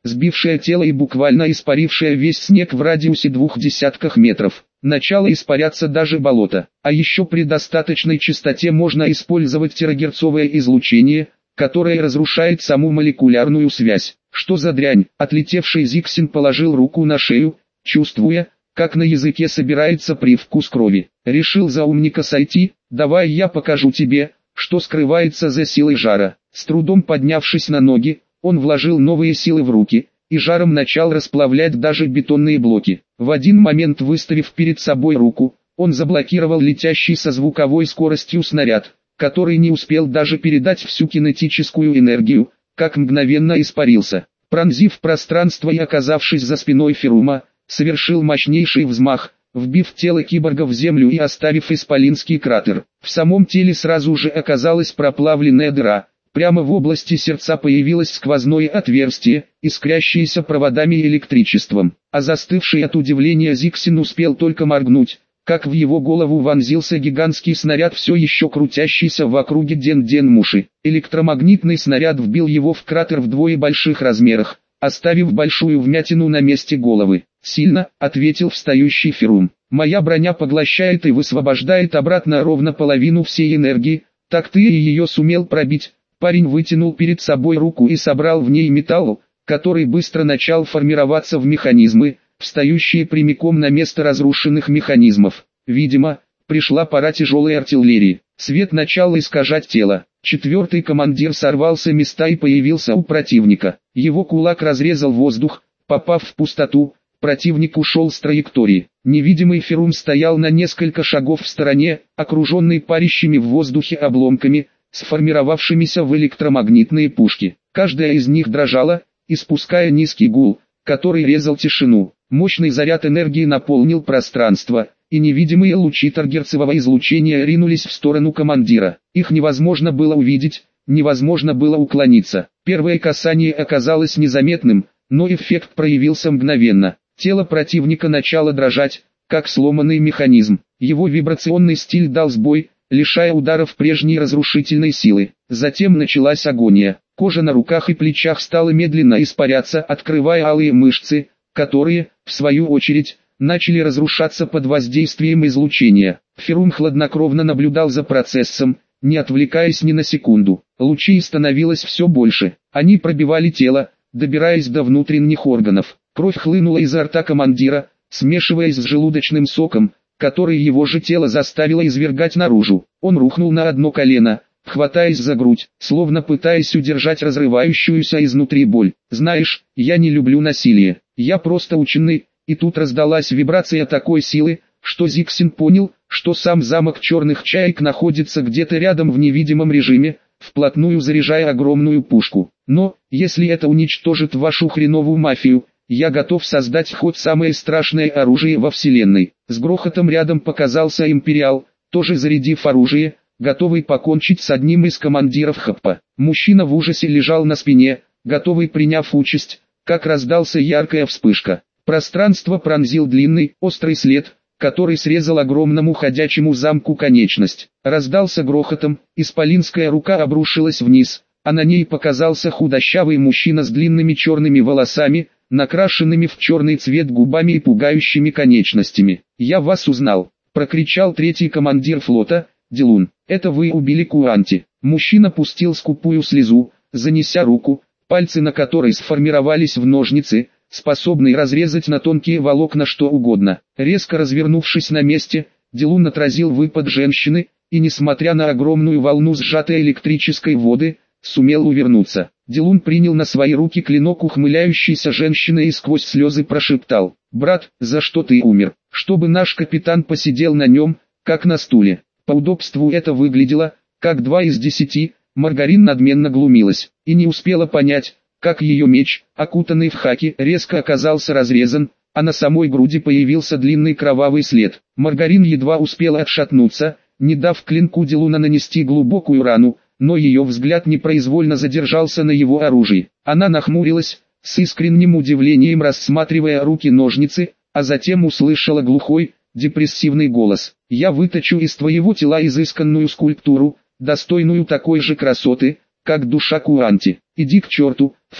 сбившая тело и буквально испарившая весь снег в радиусе двух десятках метров. Начало испаряться даже болото. А еще при достаточной частоте можно использовать терагерцовое излучение, которое разрушает саму молекулярную связь. Что за дрянь? Отлетевший Зиксин положил руку на шею, чувствуя, как на языке собирается привкус крови. Решил за умника сойти? Давай я покажу тебе, что скрывается за силой жара. С трудом поднявшись на ноги, он вложил новые силы в руки, и жаром начал расплавлять даже бетонные блоки. В один момент, выставив перед собой руку, он заблокировал летящий со звуковой скоростью снаряд, который не успел даже передать всю кинетическую энергию, как мгновенно испарился. Пронзив пространство и оказавшись за спиной Ферума, совершил мощнейший взмах, вбив тело киборга в землю и оставив исполинский кратер. В самом теле сразу же оказалась проплавленная дыра. Прямо в области сердца появилось сквозное отверстие, искрящееся проводами и электричеством. А застывший от удивления Зиксин успел только моргнуть, как в его голову вонзился гигантский снаряд, все еще крутящийся в округе Ден-Ден-Муши. Электромагнитный снаряд вбил его в кратер вдвое больших размерах, оставив большую вмятину на месте головы. «Сильно», — ответил встающий Ферум. «Моя броня поглощает и высвобождает обратно ровно половину всей энергии, так ты и ее сумел пробить». Парень вытянул перед собой руку и собрал в ней металл, который быстро начал формироваться в механизмы, встающие прямиком на место разрушенных механизмов. Видимо, пришла пора тяжелой артиллерии. Свет начал искажать тело. Четвертый командир сорвался места и появился у противника. Его кулак разрезал воздух, попав в пустоту. Противник ушел с траектории. Невидимый Ферум стоял на несколько шагов в стороне, окруженный парящими в воздухе обломками, сформировавшимися в электромагнитные пушки. Каждая из них дрожала, испуская низкий гул, который резал тишину. Мощный заряд энергии наполнил пространство, и невидимые лучи таргерцевого излучения ринулись в сторону командира. Их невозможно было увидеть, невозможно было уклониться. Первое касание оказалось незаметным, но эффект проявился мгновенно. Тело противника начало дрожать, как сломанный механизм. Его вибрационный стиль дал сбой, лишая ударов прежней разрушительной силы. Затем началась агония. Кожа на руках и плечах стала медленно испаряться, открывая алые мышцы, которые, в свою очередь, начали разрушаться под воздействием излучения. Ферум хладнокровно наблюдал за процессом, не отвлекаясь ни на секунду. Лучей становилось все больше. Они пробивали тело, добираясь до внутренних органов. Кровь хлынула изо рта командира, смешиваясь с желудочным соком, который его же тело заставило извергать наружу. Он рухнул на одно колено, хватаясь за грудь, словно пытаясь удержать разрывающуюся изнутри боль. «Знаешь, я не люблю насилие, я просто ученый». И тут раздалась вибрация такой силы, что Зиксин понял, что сам замок черных чаек находится где-то рядом в невидимом режиме, вплотную заряжая огромную пушку. «Но, если это уничтожит вашу хреновую мафию, я готов создать хоть самое страшное оружие во вселенной». С грохотом рядом показался Империал, тоже зарядив оружие, готовый покончить с одним из командиров ХП. Мужчина в ужасе лежал на спине, готовый приняв участь, как раздался яркая вспышка. Пространство пронзил длинный, острый след, который срезал огромному ходячему замку конечность. Раздался грохотом, исполинская рука обрушилась вниз, а на ней показался худощавый мужчина с длинными черными волосами, накрашенными в черный цвет губами и пугающими конечностями. «Я вас узнал», — прокричал третий командир флота, Дилун. «Это вы убили Куанти». Мужчина пустил скупую слезу, занеся руку, пальцы на которой сформировались в ножницы, способные разрезать на тонкие волокна что угодно. Резко развернувшись на месте, Дилун отразил выпад женщины, и несмотря на огромную волну сжатой электрической воды, сумел увернуться. Дилун принял на свои руки клинок ухмыляющейся женщины и сквозь слезы прошептал: «Брат, за что ты умер? Чтобы наш капитан посидел на нем, как на стуле». По удобству это выглядело, как два из десяти. Маргарин надменно глумилась, и не успела понять, как ее меч, окутанный в хаки, резко оказался разрезан, а на самой груди появился длинный кровавый след. Маргарин едва успела отшатнуться, не дав клинку Дилуна нанести глубокую рану, но ее взгляд непроизвольно задержался на его оружии. Она нахмурилась, с искренним удивлением рассматривая руки-ножницы, а затем услышала глухой, депрессивный голос: «Я выточу из твоего тела изысканную скульптуру, достойную такой же красоты, как душа Куанти. Иди к черту, фрик»,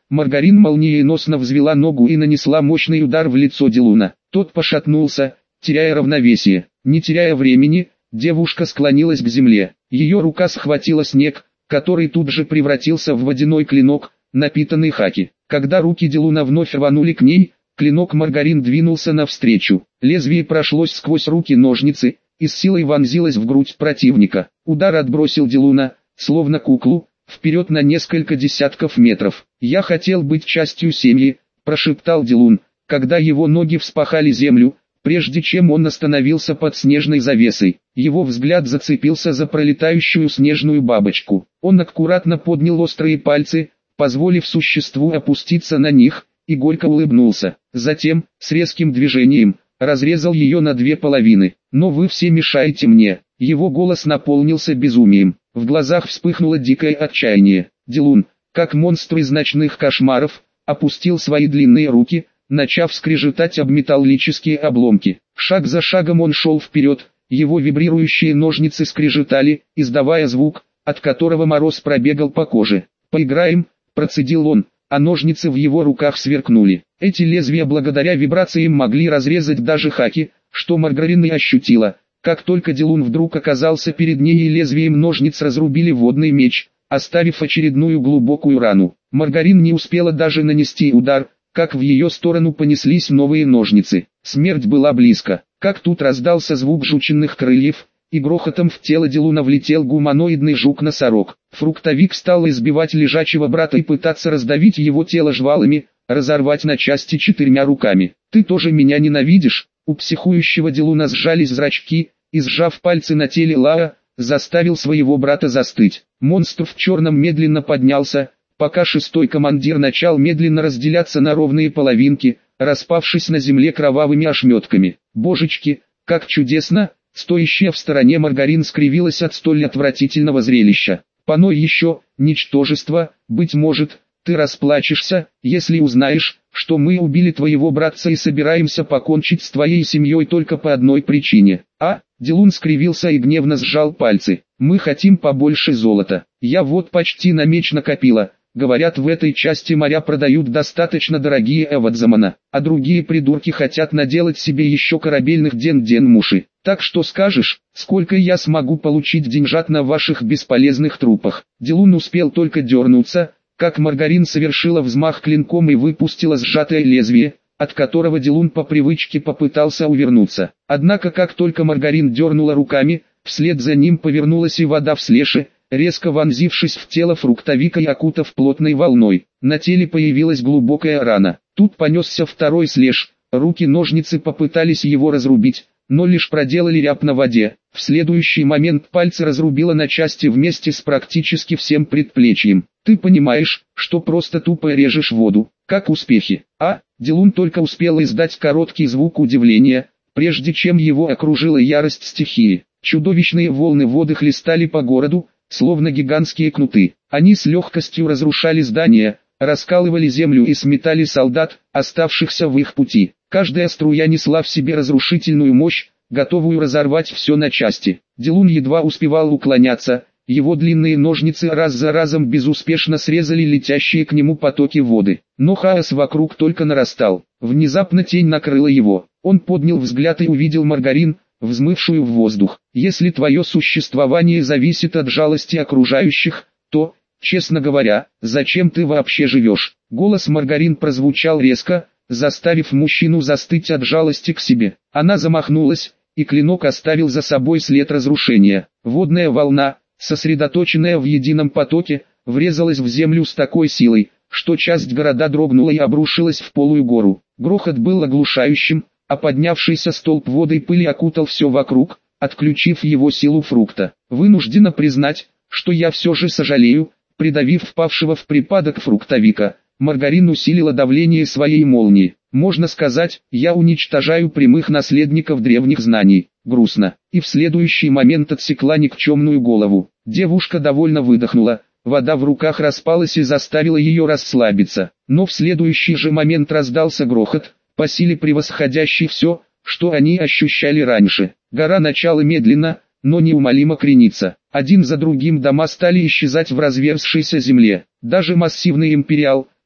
Маргарин молниеносно взвела ногу и нанесла мощный удар в лицо Дилуна. Тот пошатнулся, теряя равновесие. Не теряя времени, девушка склонилась к земле. Ее рука схватила снег, который тут же превратился в водяной клинок, напитанный хаки. Когда руки Дилуна вновь рванули к ней, клинок Маргарин двинулся навстречу. Лезвие прошлось сквозь руки ножницы и с силой вонзилось в грудь противника. Удар отбросил Дилуна, словно куклу, вперед на несколько десятков метров. «Я хотел быть частью семьи», – прошептал Дилун, когда его ноги вспахали землю, прежде чем он остановился под снежной завесой. Его взгляд зацепился за пролетающую снежную бабочку. Он аккуратно поднял острые пальцы, позволив существу опуститься на них, и горько улыбнулся. Затем, с резким движением, разрезал ее на две половины. «Но вы все мешаете мне». Его голос наполнился безумием. В глазах вспыхнуло дикое отчаяние. Дилун, как монстр из ночных кошмаров, опустил свои длинные руки, начав скрежетать об металлические обломки. Шаг за шагом он шел вперед, его вибрирующие ножницы скрежетали, издавая звук, от которого мороз пробегал по коже. «Поиграем», – процедил он, а ножницы в его руках сверкнули. Эти лезвия благодаря вибрациям могли разрезать даже хаки, что Маргарин и ощутила. Как только Дилун вдруг оказался перед ней и лезвием ножниц разрубили водный меч, оставив очередную глубокую рану. Маргарин не успела даже нанести удар, как в ее сторону понеслись новые ножницы. Смерть была близко. Как тут раздался звук жученных крыльев, и грохотом в тело Дилуна влетел гуманоидный жук-носорог. Фруктовик стал избивать лежачего брата и пытаться раздавить его тело жвалами, разорвать на части четырьмя руками. «Ты тоже меня ненавидишь?» У психующего Дилуна сжались зрачки, и сжав пальцы на теле Лаа, заставил своего брата застыть. Монстр в черном медленно поднялся, пока шестой командир начал медленно разделяться на ровные половинки, распавшись на земле кровавыми ошметками. «Божечки, как чудесно!» Стоящая в стороне Маргарин скривилась от столь отвратительного зрелища. «Пано еще, ничтожество, быть может, ты расплачешься, если узнаешь, что мы убили твоего братца и собираемся покончить с твоей семьей только по одной причине». «А?» Дилун скривился и гневно сжал пальцы. «Мы хотим побольше золота. Я вот почти на меч накопила. Говорят, в этой части моря продают достаточно дорогие эвадзамана, а другие придурки хотят наделать себе еще корабельных ден-ден-муши. Так что скажешь, сколько я смогу получить деньжат на ваших бесполезных трупах?» Дилун успел только дернуться, как Маргарин совершила взмах клинком и выпустила сжатое лезвие, от которого Дилун по привычке попытался увернуться. Однако как только Маргарин дернула руками, вслед за ним повернулась и вода в слеше, резко вонзившись в тело фруктовика и окутав плотной волной. На теле появилась глубокая рана. Тут понесся второй слеж, руки-ножницы попытались его разрубить, но лишь проделали рябь на воде. В следующий момент пальцы разрубило на части вместе с практически всем предплечьем. «Ты понимаешь, что просто тупо режешь воду? Как успехи?» «А?» Дилун только успел издать короткий звук удивления, прежде чем его окружила ярость стихии. Чудовищные волны воды хлестали по городу, словно гигантские кнуты. Они с легкостью разрушали здания, раскалывали землю и сметали солдат, оставшихся в их пути. Каждая струя несла в себе разрушительную мощь, готовую разорвать все на части. Дилун едва успевал уклоняться, его длинные ножницы раз за разом безуспешно срезали летящие к нему потоки воды. Но хаос вокруг только нарастал. Внезапно тень накрыла его. Он поднял взгляд и увидел Маргарин, взмывшую в воздух. «Если твое существование зависит от жалости окружающих, то, честно говоря, зачем ты вообще живешь?» Голос Маргарин прозвучал резко, заставив мужчину застыть от жалости к себе. Она замахнулась, и клинок оставил за собой след разрушения. Водная волна, сосредоточенная в едином потоке, врезалась в землю с такой силой, что часть города дрогнула и обрушилась в полую гору. Грохот был оглушающим, а поднявшийся столб воды и пыли окутал все вокруг, отключив его силу фрукта. «Вынуждена признать, что я все же сожалею», придавив впавшего в припадок фруктовика. Маргарин усилила давление своей молнии. «Можно сказать, я уничтожаю прямых наследников древних знаний». Грустно. И в следующий момент отсекла никчемную голову. Девушка довольно выдохнула. Вода в руках распалась и заставила ее расслабиться. Но в следующий же момент раздался грохот, по силе превосходящий все, что они ощущали раньше. Гора начала медленно, но неумолимо крениться. Один за другим дома стали исчезать в разверзшейся земле. Даже массивный империал,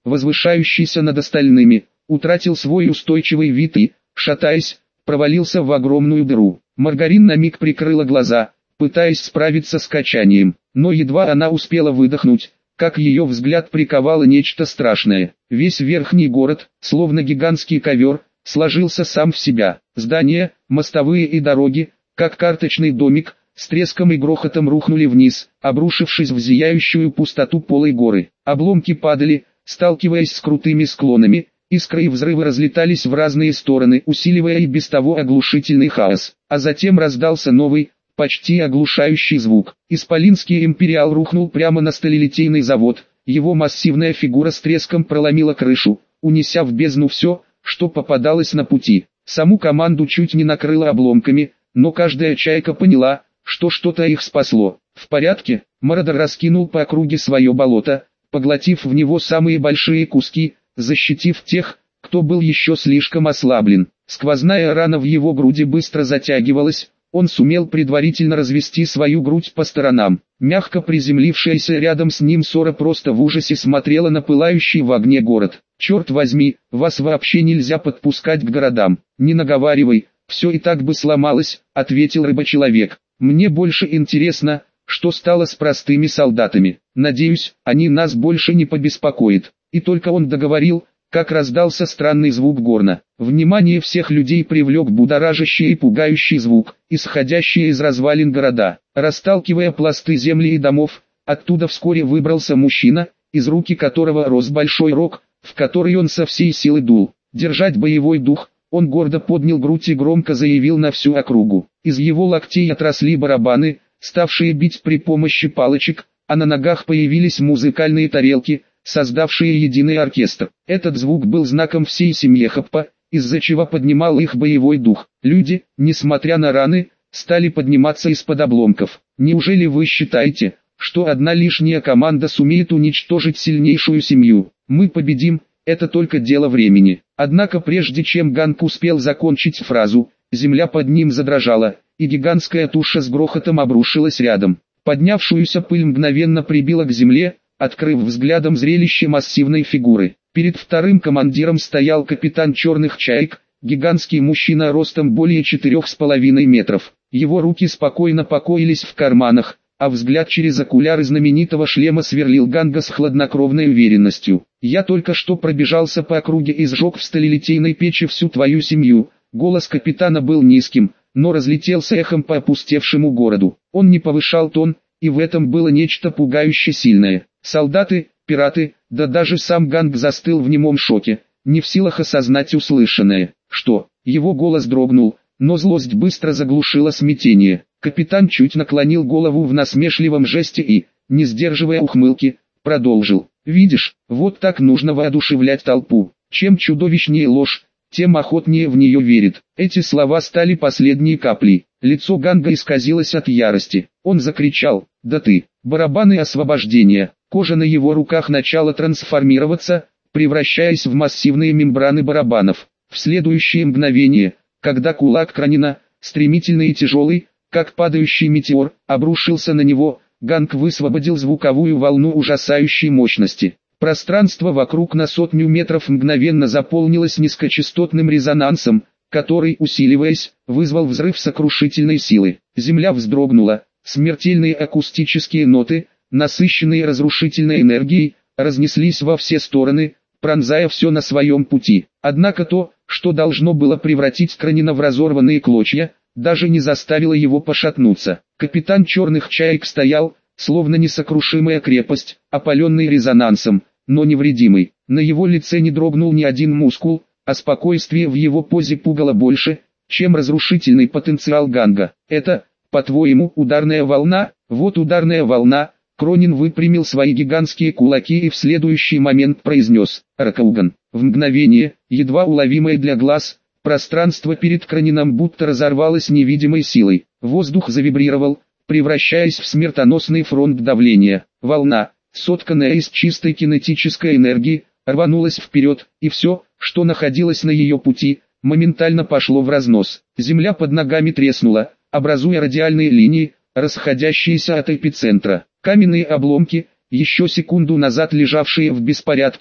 возвышающийся над остальными, утратил свой устойчивый вид и, шатаясь, провалился в огромную дыру. Маргарин на миг прикрыла глаза, пытаясь справиться с качанием, но едва она успела выдохнуть, как ее взгляд приковало нечто страшное. Весь верхний город, словно гигантский ковер, сложился сам в себя. Здания, мостовые и дороги, как карточный домик, с треском и грохотом рухнули вниз, обрушившись в зияющую пустоту полой горы. Обломки падали, сталкиваясь с крутыми склонами, искры и взрывы разлетались в разные стороны, усиливая и без того оглушительный хаос. А затем раздался новый, почти оглушающий звук. Исполинский империал рухнул прямо на сталелитейный завод, его массивная фигура с треском проломила крышу, унеся в бездну все, что попадалось на пути. Саму команду чуть не накрыло обломками, но каждая чайка поняла, что что-то их спасло. В порядке, Мародер раскинул по округе свое болото, поглотив в него самые большие куски, защитив тех, кто был еще слишком ослаблен. Сквозная рана в его груди быстро затягивалась, он сумел предварительно развести свою грудь по сторонам. Мягко приземлившаяся рядом с ним Сора просто в ужасе смотрела на пылающий в огне город. «Черт возьми, вас вообще нельзя подпускать к городам. Не наговаривай, все и так бы сломалось», — ответил рыбочеловек. «Мне больше интересно, что стало с простыми солдатами. Надеюсь, они нас больше не побеспокоят». И только он договорил, как раздался странный звук горна. Внимание всех людей привлек будоражащий и пугающий звук, исходящий из развалин города. Расталкивая пласты земли и домов, оттуда вскоре выбрался мужчина, из руки которого рос большой рог, в который он со всей силы дул. Держать боевой дух, он гордо поднял грудь и громко заявил на всю округу. Из его локтей отросли барабаны, ставшие бить при помощи палочек, а на ногах появились музыкальные тарелки, создавшие единый оркестр. Этот звук был знаком всей семьи Хаппа, из-за чего поднимал их боевой дух. Люди, несмотря на раны, стали подниматься из-под обломков. «Неужели вы считаете, что одна лишняя команда сумеет уничтожить сильнейшую семью? Мы победим, это только дело времени». Однако прежде чем Ганг успел закончить фразу, земля под ним задрожала, и гигантская туша с грохотом обрушилась рядом. Поднявшуюся пыль мгновенно прибила к земле, открыв взглядом зрелище массивной фигуры. Перед вторым командиром стоял капитан черных чаек, гигантский мужчина ростом более четырех с половиной метров. Его руки спокойно покоились в карманах, а взгляд через окуляры знаменитого шлема сверлил Ганга с хладнокровной уверенностью. «Я только что пробежался по округе и сжег в сталелитейной печи всю твою семью». Голос капитана был низким, но разлетелся эхом по опустевшему городу. Он не повышал тон, и в этом было нечто пугающе сильное. Солдаты, пираты, да даже сам Ганг застыл в немом шоке, не в силах осознать услышанное. «Что?» Его голос дрогнул, но злость быстро заглушила смятение. Капитан чуть наклонил голову в насмешливом жесте и, не сдерживая ухмылки, продолжил. «Видишь, вот так нужно воодушевлять толпу. Чем чудовищнее ложь, тем охотнее в нее верит». Эти слова стали последней каплей. Лицо Ганга исказилось от ярости. Он закричал: «Да ты!» Барабаны освобождения. Кожа на его руках начала трансформироваться, превращаясь в массивные мембраны барабанов. В следующее мгновение, когда кулак Кранина, стремительный и тяжелый, как падающий метеор, обрушился на него, Ганг высвободил звуковую волну ужасающей мощности. Пространство вокруг на сотню метров мгновенно заполнилось низкочастотным резонансом, который, усиливаясь, вызвал взрыв сокрушительной силы. Земля вздрогнула, смертельные акустические ноты, насыщенные разрушительной энергией, разнеслись во все стороны, пронзая все на своем пути. Однако то, что должно было превратить Кранина в разорванные клочья, даже не заставило его пошатнуться. Капитан черных чаек стоял, словно несокрушимая крепость, опаленный резонансом, но невредимый. На его лице не дрогнул ни один мускул, а спокойствие в его позе пугало больше, чем разрушительный потенциал Ганга. «Это, по-твоему, ударная волна?» «Вот ударная волна». Кронин выпрямил свои гигантские кулаки и в следующий момент произнес: «Ракауган». В мгновение, едва уловимое для глаз, пространство перед Кранином будто разорвалось невидимой силой. Воздух завибрировал, превращаясь в смертоносный фронт давления. Волна, сотканная из чистой кинетической энергии, рванулась вперед, и все, что находилось на ее пути, моментально пошло в разнос. Земля под ногами треснула, образуя радиальные линии, расходящиеся от эпицентра. Каменные обломки, еще секунду назад лежавшие в беспорядке,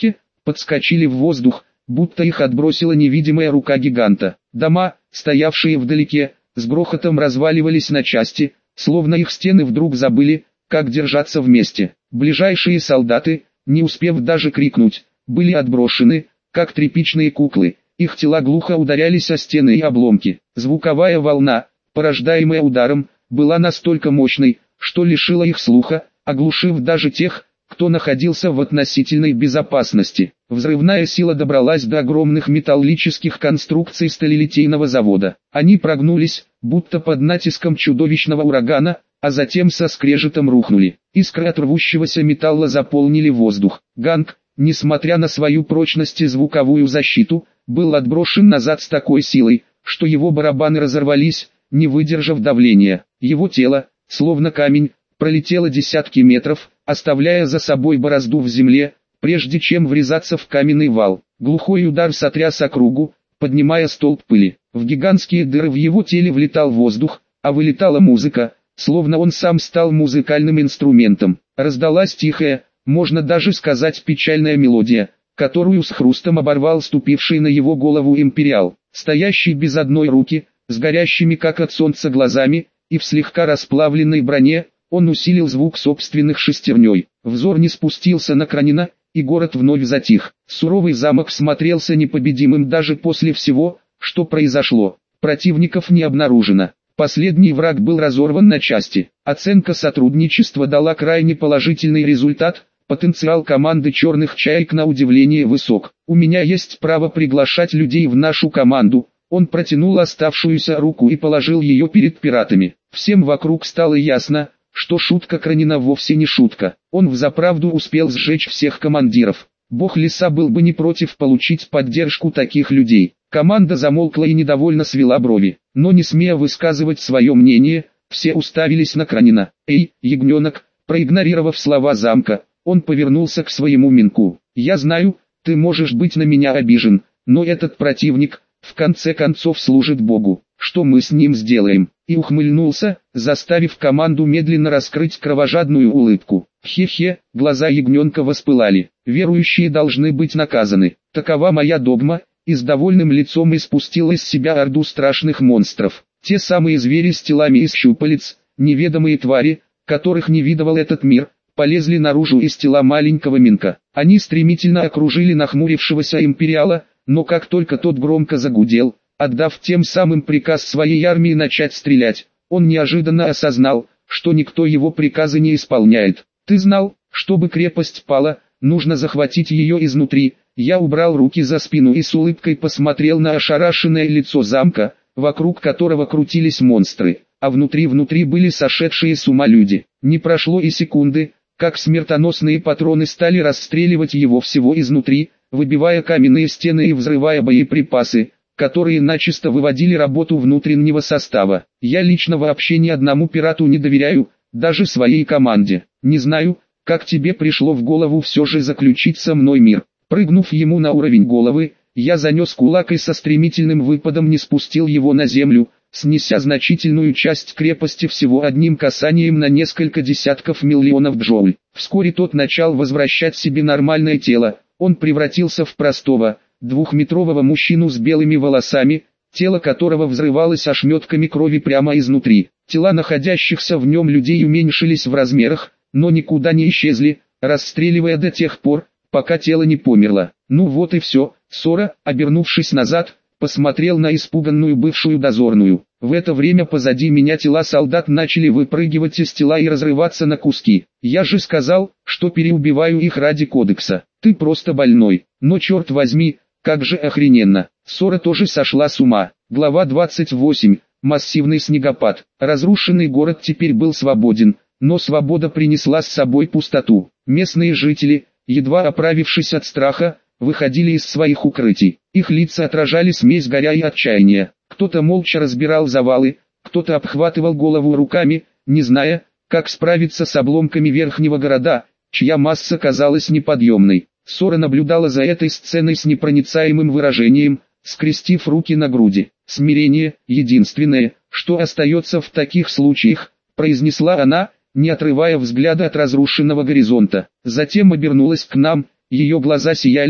подскочили в воздух, будто их отбросила невидимая рука гиганта. Дома, стоявшие вдалеке, с грохотом разваливались на части, словно их стены вдруг забыли, как держаться вместе. Ближайшие солдаты, не успев даже крикнуть, были отброшены, как тряпичные куклы. Их тела глухо ударялись о стены и обломки. Звуковая волна, порождаемая ударом, была настолько мощной, что лишила их слуха, оглушив даже тех, кто находился в относительной безопасности. Взрывная сила добралась до огромных металлических конструкций сталелитейного завода. Они прогнулись, будто под натиском чудовищного урагана, а затем со скрежетом рухнули. Искры от рвущегося металла заполнили воздух. Ганг, несмотря на свою прочность и звуковую защиту, был отброшен назад с такой силой, что его барабаны разорвались, не выдержав давления. Его тело, словно камень, пролетело десятки метров, оставляя за собой борозду в земле, прежде чем врезаться в каменный вал. Глухой удар сотряс округу, поднимая столб пыли. В гигантские дыры в его теле влетал воздух, а вылетала музыка, словно он сам стал музыкальным инструментом. Раздалась тихая, можно даже сказать печальная мелодия, которую с хрустом оборвал ступивший на его голову империал. Стоящий без одной руки, с горящими как от солнца глазами, и в слегка расплавленной броне, он усилил звук собственных шестерней. Взор не спустился на Кранина, и город вновь затих. Суровый замок смотрелся непобедимым даже после всего, что произошло. Противников не обнаружено. Последний враг был разорван на части. Оценка сотрудничества дала крайне положительный результат. Потенциал команды «Черных чаек» на удивление высок. У меня есть право приглашать людей в нашу команду. Он протянул оставшуюся руку и положил ее перед пиратами. Всем вокруг стало ясно, что шутка Кранина вовсе не шутка. Он взаправду успел сжечь всех командиров. Бог леса был бы не против получить поддержку таких людей. Команда замолкла и недовольно свела брови. Но не смея высказывать свое мнение, все уставились на Кранина. «Эй, ягненок!» Проигнорировав слова замка, он повернулся к своему Минку. «Я знаю, ты можешь быть на меня обижен, но этот противник, в конце концов, служит Богу. Что мы с ним сделаем?» И ухмыльнулся, заставив команду медленно раскрыть кровожадную улыбку. Хе-хе, глаза ягненка воспылали. «Верующие должны быть наказаны. Такова моя догма», и с довольным лицом испустил из себя орду страшных монстров. Те самые звери с телами из щупалец, неведомые твари, которых не видывал этот мир, полезли наружу из тела маленького Минка. Они стремительно окружили нахмурившегося империала, но как только тот громко загудел, отдав тем самым приказ своей армии начать стрелять, он неожиданно осознал, что никто его приказы не исполняет. «Ты знал, чтобы крепость пала, нужно захватить ее изнутри». Я убрал руки за спину и с улыбкой посмотрел на ошарашенное лицо замка, вокруг которого крутились монстры, а внутри-внутри были сошедшие с ума люди. Не прошло и секунды, как смертоносные патроны стали расстреливать его всего изнутри, выбивая каменные стены и взрывая боеприпасы, которые начисто выводили работу внутреннего состава. Я лично вообще ни одному пирату не доверяю, даже своей команде. Не знаю, как тебе пришло в голову все же заключить со мной мир. Прыгнув ему на уровень головы, я занес кулак и со стремительным выпадом не спустил его на землю, снеся значительную часть крепости всего одним касанием на несколько десятков миллионов джоуль. Вскоре тот начал возвращать себе нормальное тело, он превратился в простого, двухметрового мужчину с белыми волосами, тело которого взрывалось ошметками крови прямо изнутри. Тела находящихся в нем людей уменьшились в размерах, но никуда не исчезли, расстреливая до тех пор, пока тело не померло. Ну вот и все. Сора, обернувшись назад, посмотрел на испуганную бывшую дозорную. В это время позади меня тела солдат начали выпрыгивать из тела и разрываться на куски. Я же сказал, что переубиваю их ради кодекса. Ты просто больной. Но черт возьми, как же охрененно. Сора тоже сошла с ума. Глава двадцать восемь. Массивный снегопад. Разрушенный город теперь был свободен, но свобода принесла с собой пустоту. Местные жители, едва оправившись от страха, выходили из своих укрытий. Их лица отражали смесь горя и отчаяния. Кто-то молча разбирал завалы, кто-то обхватывал голову руками, не зная, как справиться с обломками верхнего города, чья масса казалась неподъемной. Сора наблюдала за этой сценой с непроницаемым выражением, скрестив руки на груди. «Смирение — единственное, что остается в таких случаях», — произнесла она, не отрывая взгляда от разрушенного горизонта. Затем обернулась к нам, ее глаза сияли,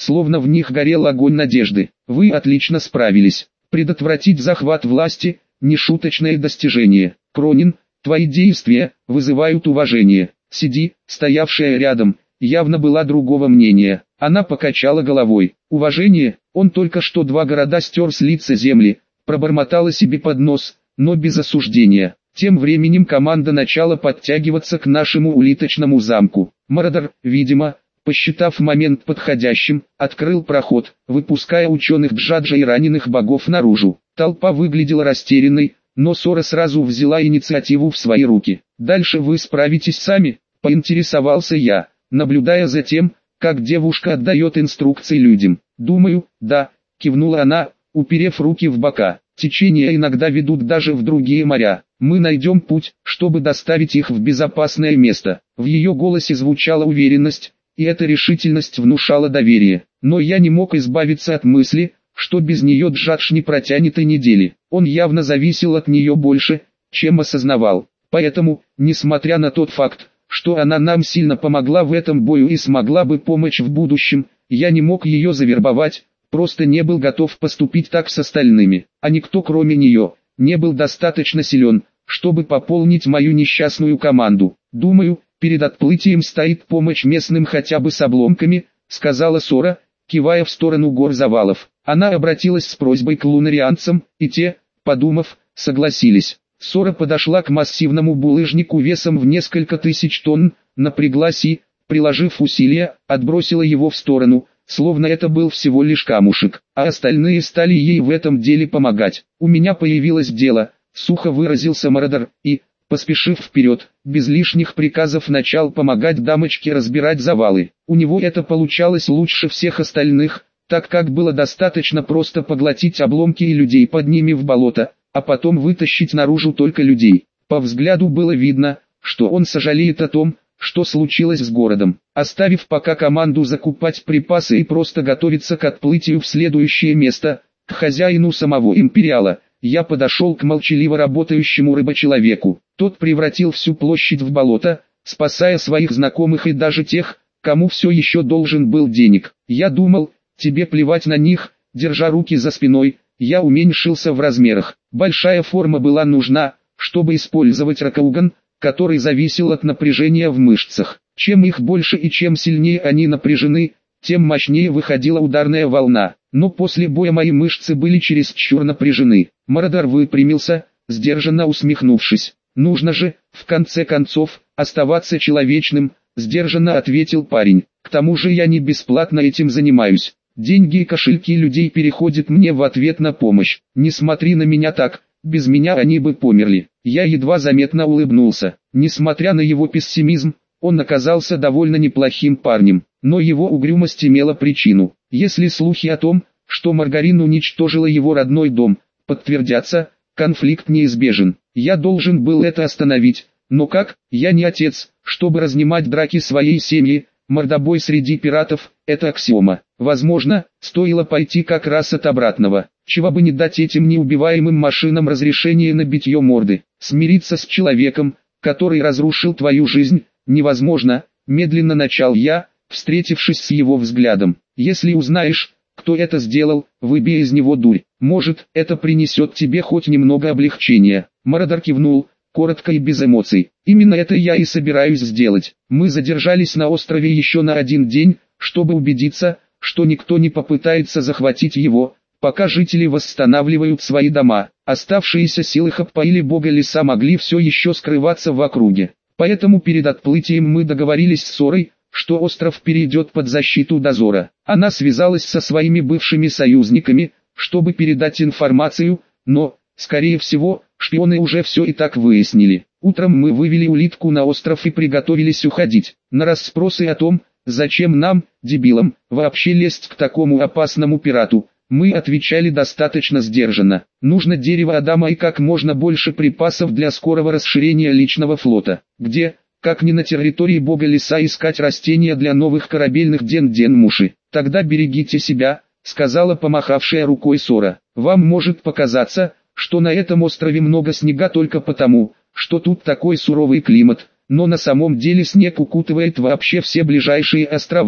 словно в них горел огонь надежды. Вы отлично справились. Предотвратить захват власти – нешуточное достижение. Кронин, твои действия вызывают уважение. Сиди, стоявшая рядом, явно была другого мнения. Она покачала головой. Уважение, он только что два города стер с лица земли, пробормотала себе под нос, но без осуждения. Тем временем команда начала подтягиваться к нашему улиточному замку. Мародер, видимо, посчитав момент подходящим, открыл проход, выпуская ученых Джаджа и раненых богов наружу. Толпа выглядела растерянной, но Сора сразу взяла инициативу в свои руки. «Дальше вы справитесь сами», — поинтересовался я, наблюдая за тем, как девушка отдает инструкции людям. «Думаю, да», — кивнула она, уперев руки в бока. «Течения иногда ведут даже в другие моря. Мы найдем путь, чтобы доставить их в безопасное место». В ее голосе звучала уверенность, и эта решительность внушала доверие. Но я не мог избавиться от мысли, что без нее Джадж не протянет и недели. Он явно зависел от нее больше, чем осознавал. Поэтому, несмотря на тот факт, что она нам сильно помогла в этом бою и смогла бы помочь в будущем, я не мог ее завербовать, просто не был готов поступить так с остальными. А никто кроме нее, не был достаточно силен, чтобы пополнить мою несчастную команду. «Думаю, перед отплытием стоит помощь местным хотя бы с обломками», — сказала Сора, кивая в сторону гор завалов. Она обратилась с просьбой к лунарианцам, и те, подумав, согласились. Сора подошла к массивному булыжнику весом в несколько тысяч тонн, напряглась и, приложив усилия, отбросила его в сторону, словно это был всего лишь камушек, а остальные стали ей в этом деле помогать. «У меня появилось дело», — сухо выразился Мародер, и, поспешив вперед, без лишних приказов начал помогать дамочке разбирать завалы. У него это получалось лучше всех остальных, так как было достаточно просто поглотить обломки и людей под ними в болото, а потом вытащить наружу только людей. По взгляду было видно, что он сожалеет о том, что случилось с городом. Оставив пока команду закупать припасы и просто готовиться к отплытию в следующее место, к хозяину самого Империала, я подошел к молчаливо работающему рыбочеловеку. Тот превратил всю площадь в болото, спасая своих знакомых и даже тех, кому все еще должен был денег. Я думал, тебе плевать на них. Держа руки за спиной, я уменьшился в размерах. Большая форма была нужна, чтобы использовать ракауган, который зависел от напряжения в мышцах. Чем их больше и чем сильнее они напряжены, тем мощнее выходила ударная волна. Но после боя мои мышцы были чересчур напряжены. Мародер выпрямился, сдержанно усмехнувшись. «Нужно же, в конце концов, оставаться человечным», — сдержанно ответил парень. «К тому же я не бесплатно этим занимаюсь. Деньги и кошельки людей переходят мне в ответ на помощь. Не смотри на меня так, без меня они бы померли». Я едва заметно улыбнулся. Несмотря на его пессимизм, он оказался довольно неплохим парнем, но его угрюмость имела причину. Если слухи о том, что Маргарин уничтожила его родной дом, подтвердятся, конфликт неизбежен. Я должен был это остановить, но как? Я не отец, чтобы разнимать драки своей семьи. Мордобой среди пиратов – это аксиома. Возможно, стоило пойти как раз от обратного. Чего бы не дать этим неубиваемым машинам разрешение на битье морды. Смириться с человеком, который разрушил твою жизнь, невозможно, медленно начал я, встретившись с его взглядом. Если узнаешь, кто это сделал, выбей из него дурь. Может, это принесет тебе хоть немного облегчения. Мародер кивнул, коротко и без эмоций. Именно это я и собираюсь сделать. Мы задержались на острове еще на один день, чтобы убедиться, что никто не попытается захватить его, пока жители восстанавливают свои дома. Оставшиеся силы Хаппа или бога леса могли все еще скрываться в округе. Поэтому перед отплытием мы договорились с Сорой, что остров перейдет под защиту дозора. Она связалась со своими бывшими союзниками, чтобы передать информацию, но, скорее всего, шпионы уже все и так выяснили. Утром мы вывели улитку на остров и приготовились уходить. На расспросы о том, зачем нам, дебилам, вообще лезть к такому опасному пирату, мы отвечали достаточно сдержанно. Нужно дерево Адама и как можно больше припасов для скорого расширения личного флота. Где, как ни на территории бога леса, искать растения для новых корабельных ден-ден-муши? Тогда берегите себя, сказала помахавшая рукой Сора. Вам может показаться, что на этом острове много снега только потому, что тут такой суровый климат, но на самом деле снег укутывает вообще все ближайшие острова.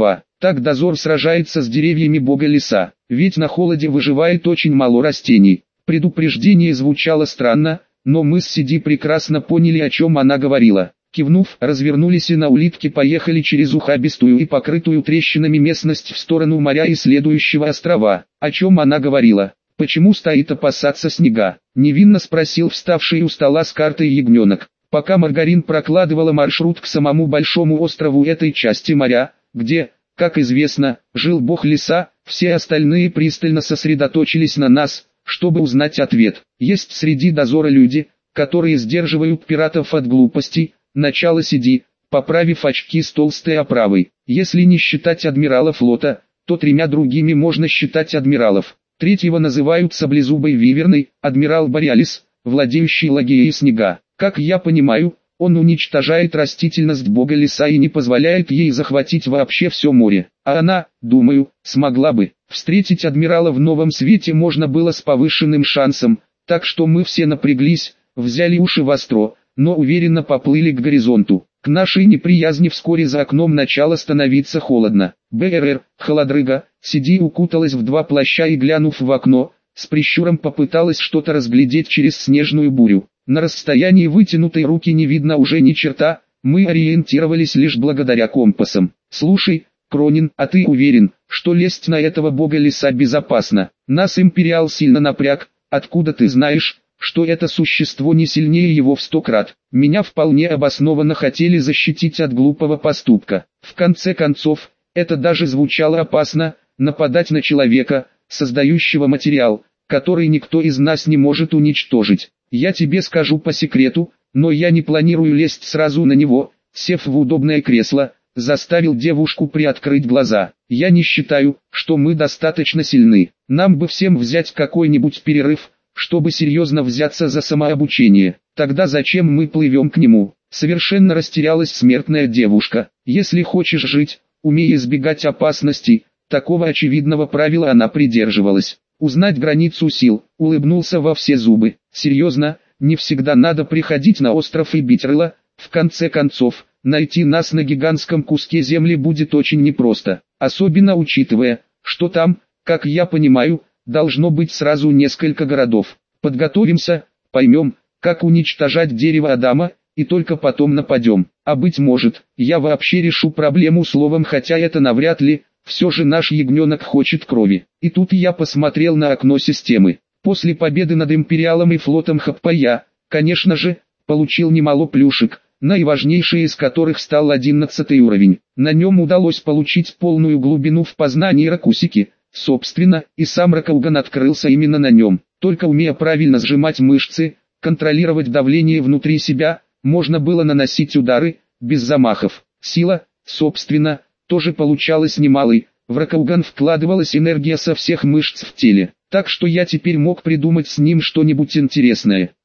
Так дозор сражается с деревьями бога леса, ведь на холоде выживает очень мало растений. Предупреждение звучало странно, но мы с Сиди прекрасно поняли, о чем она говорила. Кивнув, развернулись и на улитке поехали через ухабистую и покрытую трещинами местность в сторону моря и следующего острова. О чем она говорила? Почему стоит опасаться снега? Невинно спросил вставший у стола с картой ягненок. Пока Маргарин прокладывала маршрут к самому большому острову этой части моря, где, как известно, жил бог леса, все остальные пристально сосредоточились на нас, чтобы узнать ответ. Есть среди дозора люди, которые сдерживают пиратов от глупостей. Начало Сиди, поправив очки с толстой оправой. Если не считать адмирала флота, то тремя другими можно считать адмиралов. Третьего называют саблезубой виверной, адмирал Бориалис, владеющий лагеей снега. Как я понимаю, он уничтожает растительность бога леса и не позволяет ей захватить вообще все море. А она, думаю, смогла бы. Встретить адмирала в новом свете можно было с повышенным шансом, так что мы все напряглись, взяли уши востро, но уверенно поплыли к горизонту. К нашей неприязни вскоре за окном начало становиться холодно. БРР, холодрыга, Сиди укуталась в два плаща и, глянув в окно, с прищуром попыталась что-то разглядеть через снежную бурю. На расстоянии вытянутой руки не видно уже ни черта, мы ориентировались лишь благодаря компасам. «Слушай, Кронин, а ты уверен, что лезть на этого бога леса безопасно? Нас Империал сильно напряг, откуда ты знаешь, что это существо не сильнее его в сто крат? Меня вполне обоснованно хотели защитить от глупого поступка. В конце концов, это даже звучало опасно, нападать на человека, создающего материал, который никто из нас не может уничтожить. Я тебе скажу по секрету, но я не планирую лезть сразу на него». Сев в удобное кресло, заставил девушку приоткрыть глаза. «Я не считаю, что мы достаточно сильны. Нам бы всем взять какой-нибудь перерыв, чтобы серьезно взяться за самообучение. Тогда зачем мы плывем к нему?» Совершенно растерялась смертная девушка. «Если хочешь жить, умей избегать опасностей». Такого очевидного правила она придерживалась. Узнать границу сил, улыбнулся во все зубы. «Серьезно, не всегда надо приходить на остров и бить рыло. В конце концов, найти нас на гигантском куске земли будет очень непросто. Особенно учитывая, что там, как я понимаю, должно быть сразу несколько городов. Подготовимся, поймем, как уничтожать дерево Адама, и только потом нападем. А быть может, я вообще решу проблему словом, хотя это навряд ли. Все же наш ягненок хочет крови». И тут я посмотрел на окно системы. После победы над Империалом и флотом Хаппая, конечно же, получил немало плюшек, наиважнейший из которых стал одиннадцатый уровень. На нем удалось получить полную глубину в познании Ракусики. Собственно, и сам Ракауган открылся именно на нем. Только умея правильно сжимать мышцы, контролировать давление внутри себя, можно было наносить удары, без замахов. Сила, собственно, тоже получалась немалой. В Ракауган вкладывалась энергия со всех мышц в теле. Так что я теперь мог придумать с ним что-нибудь интересное.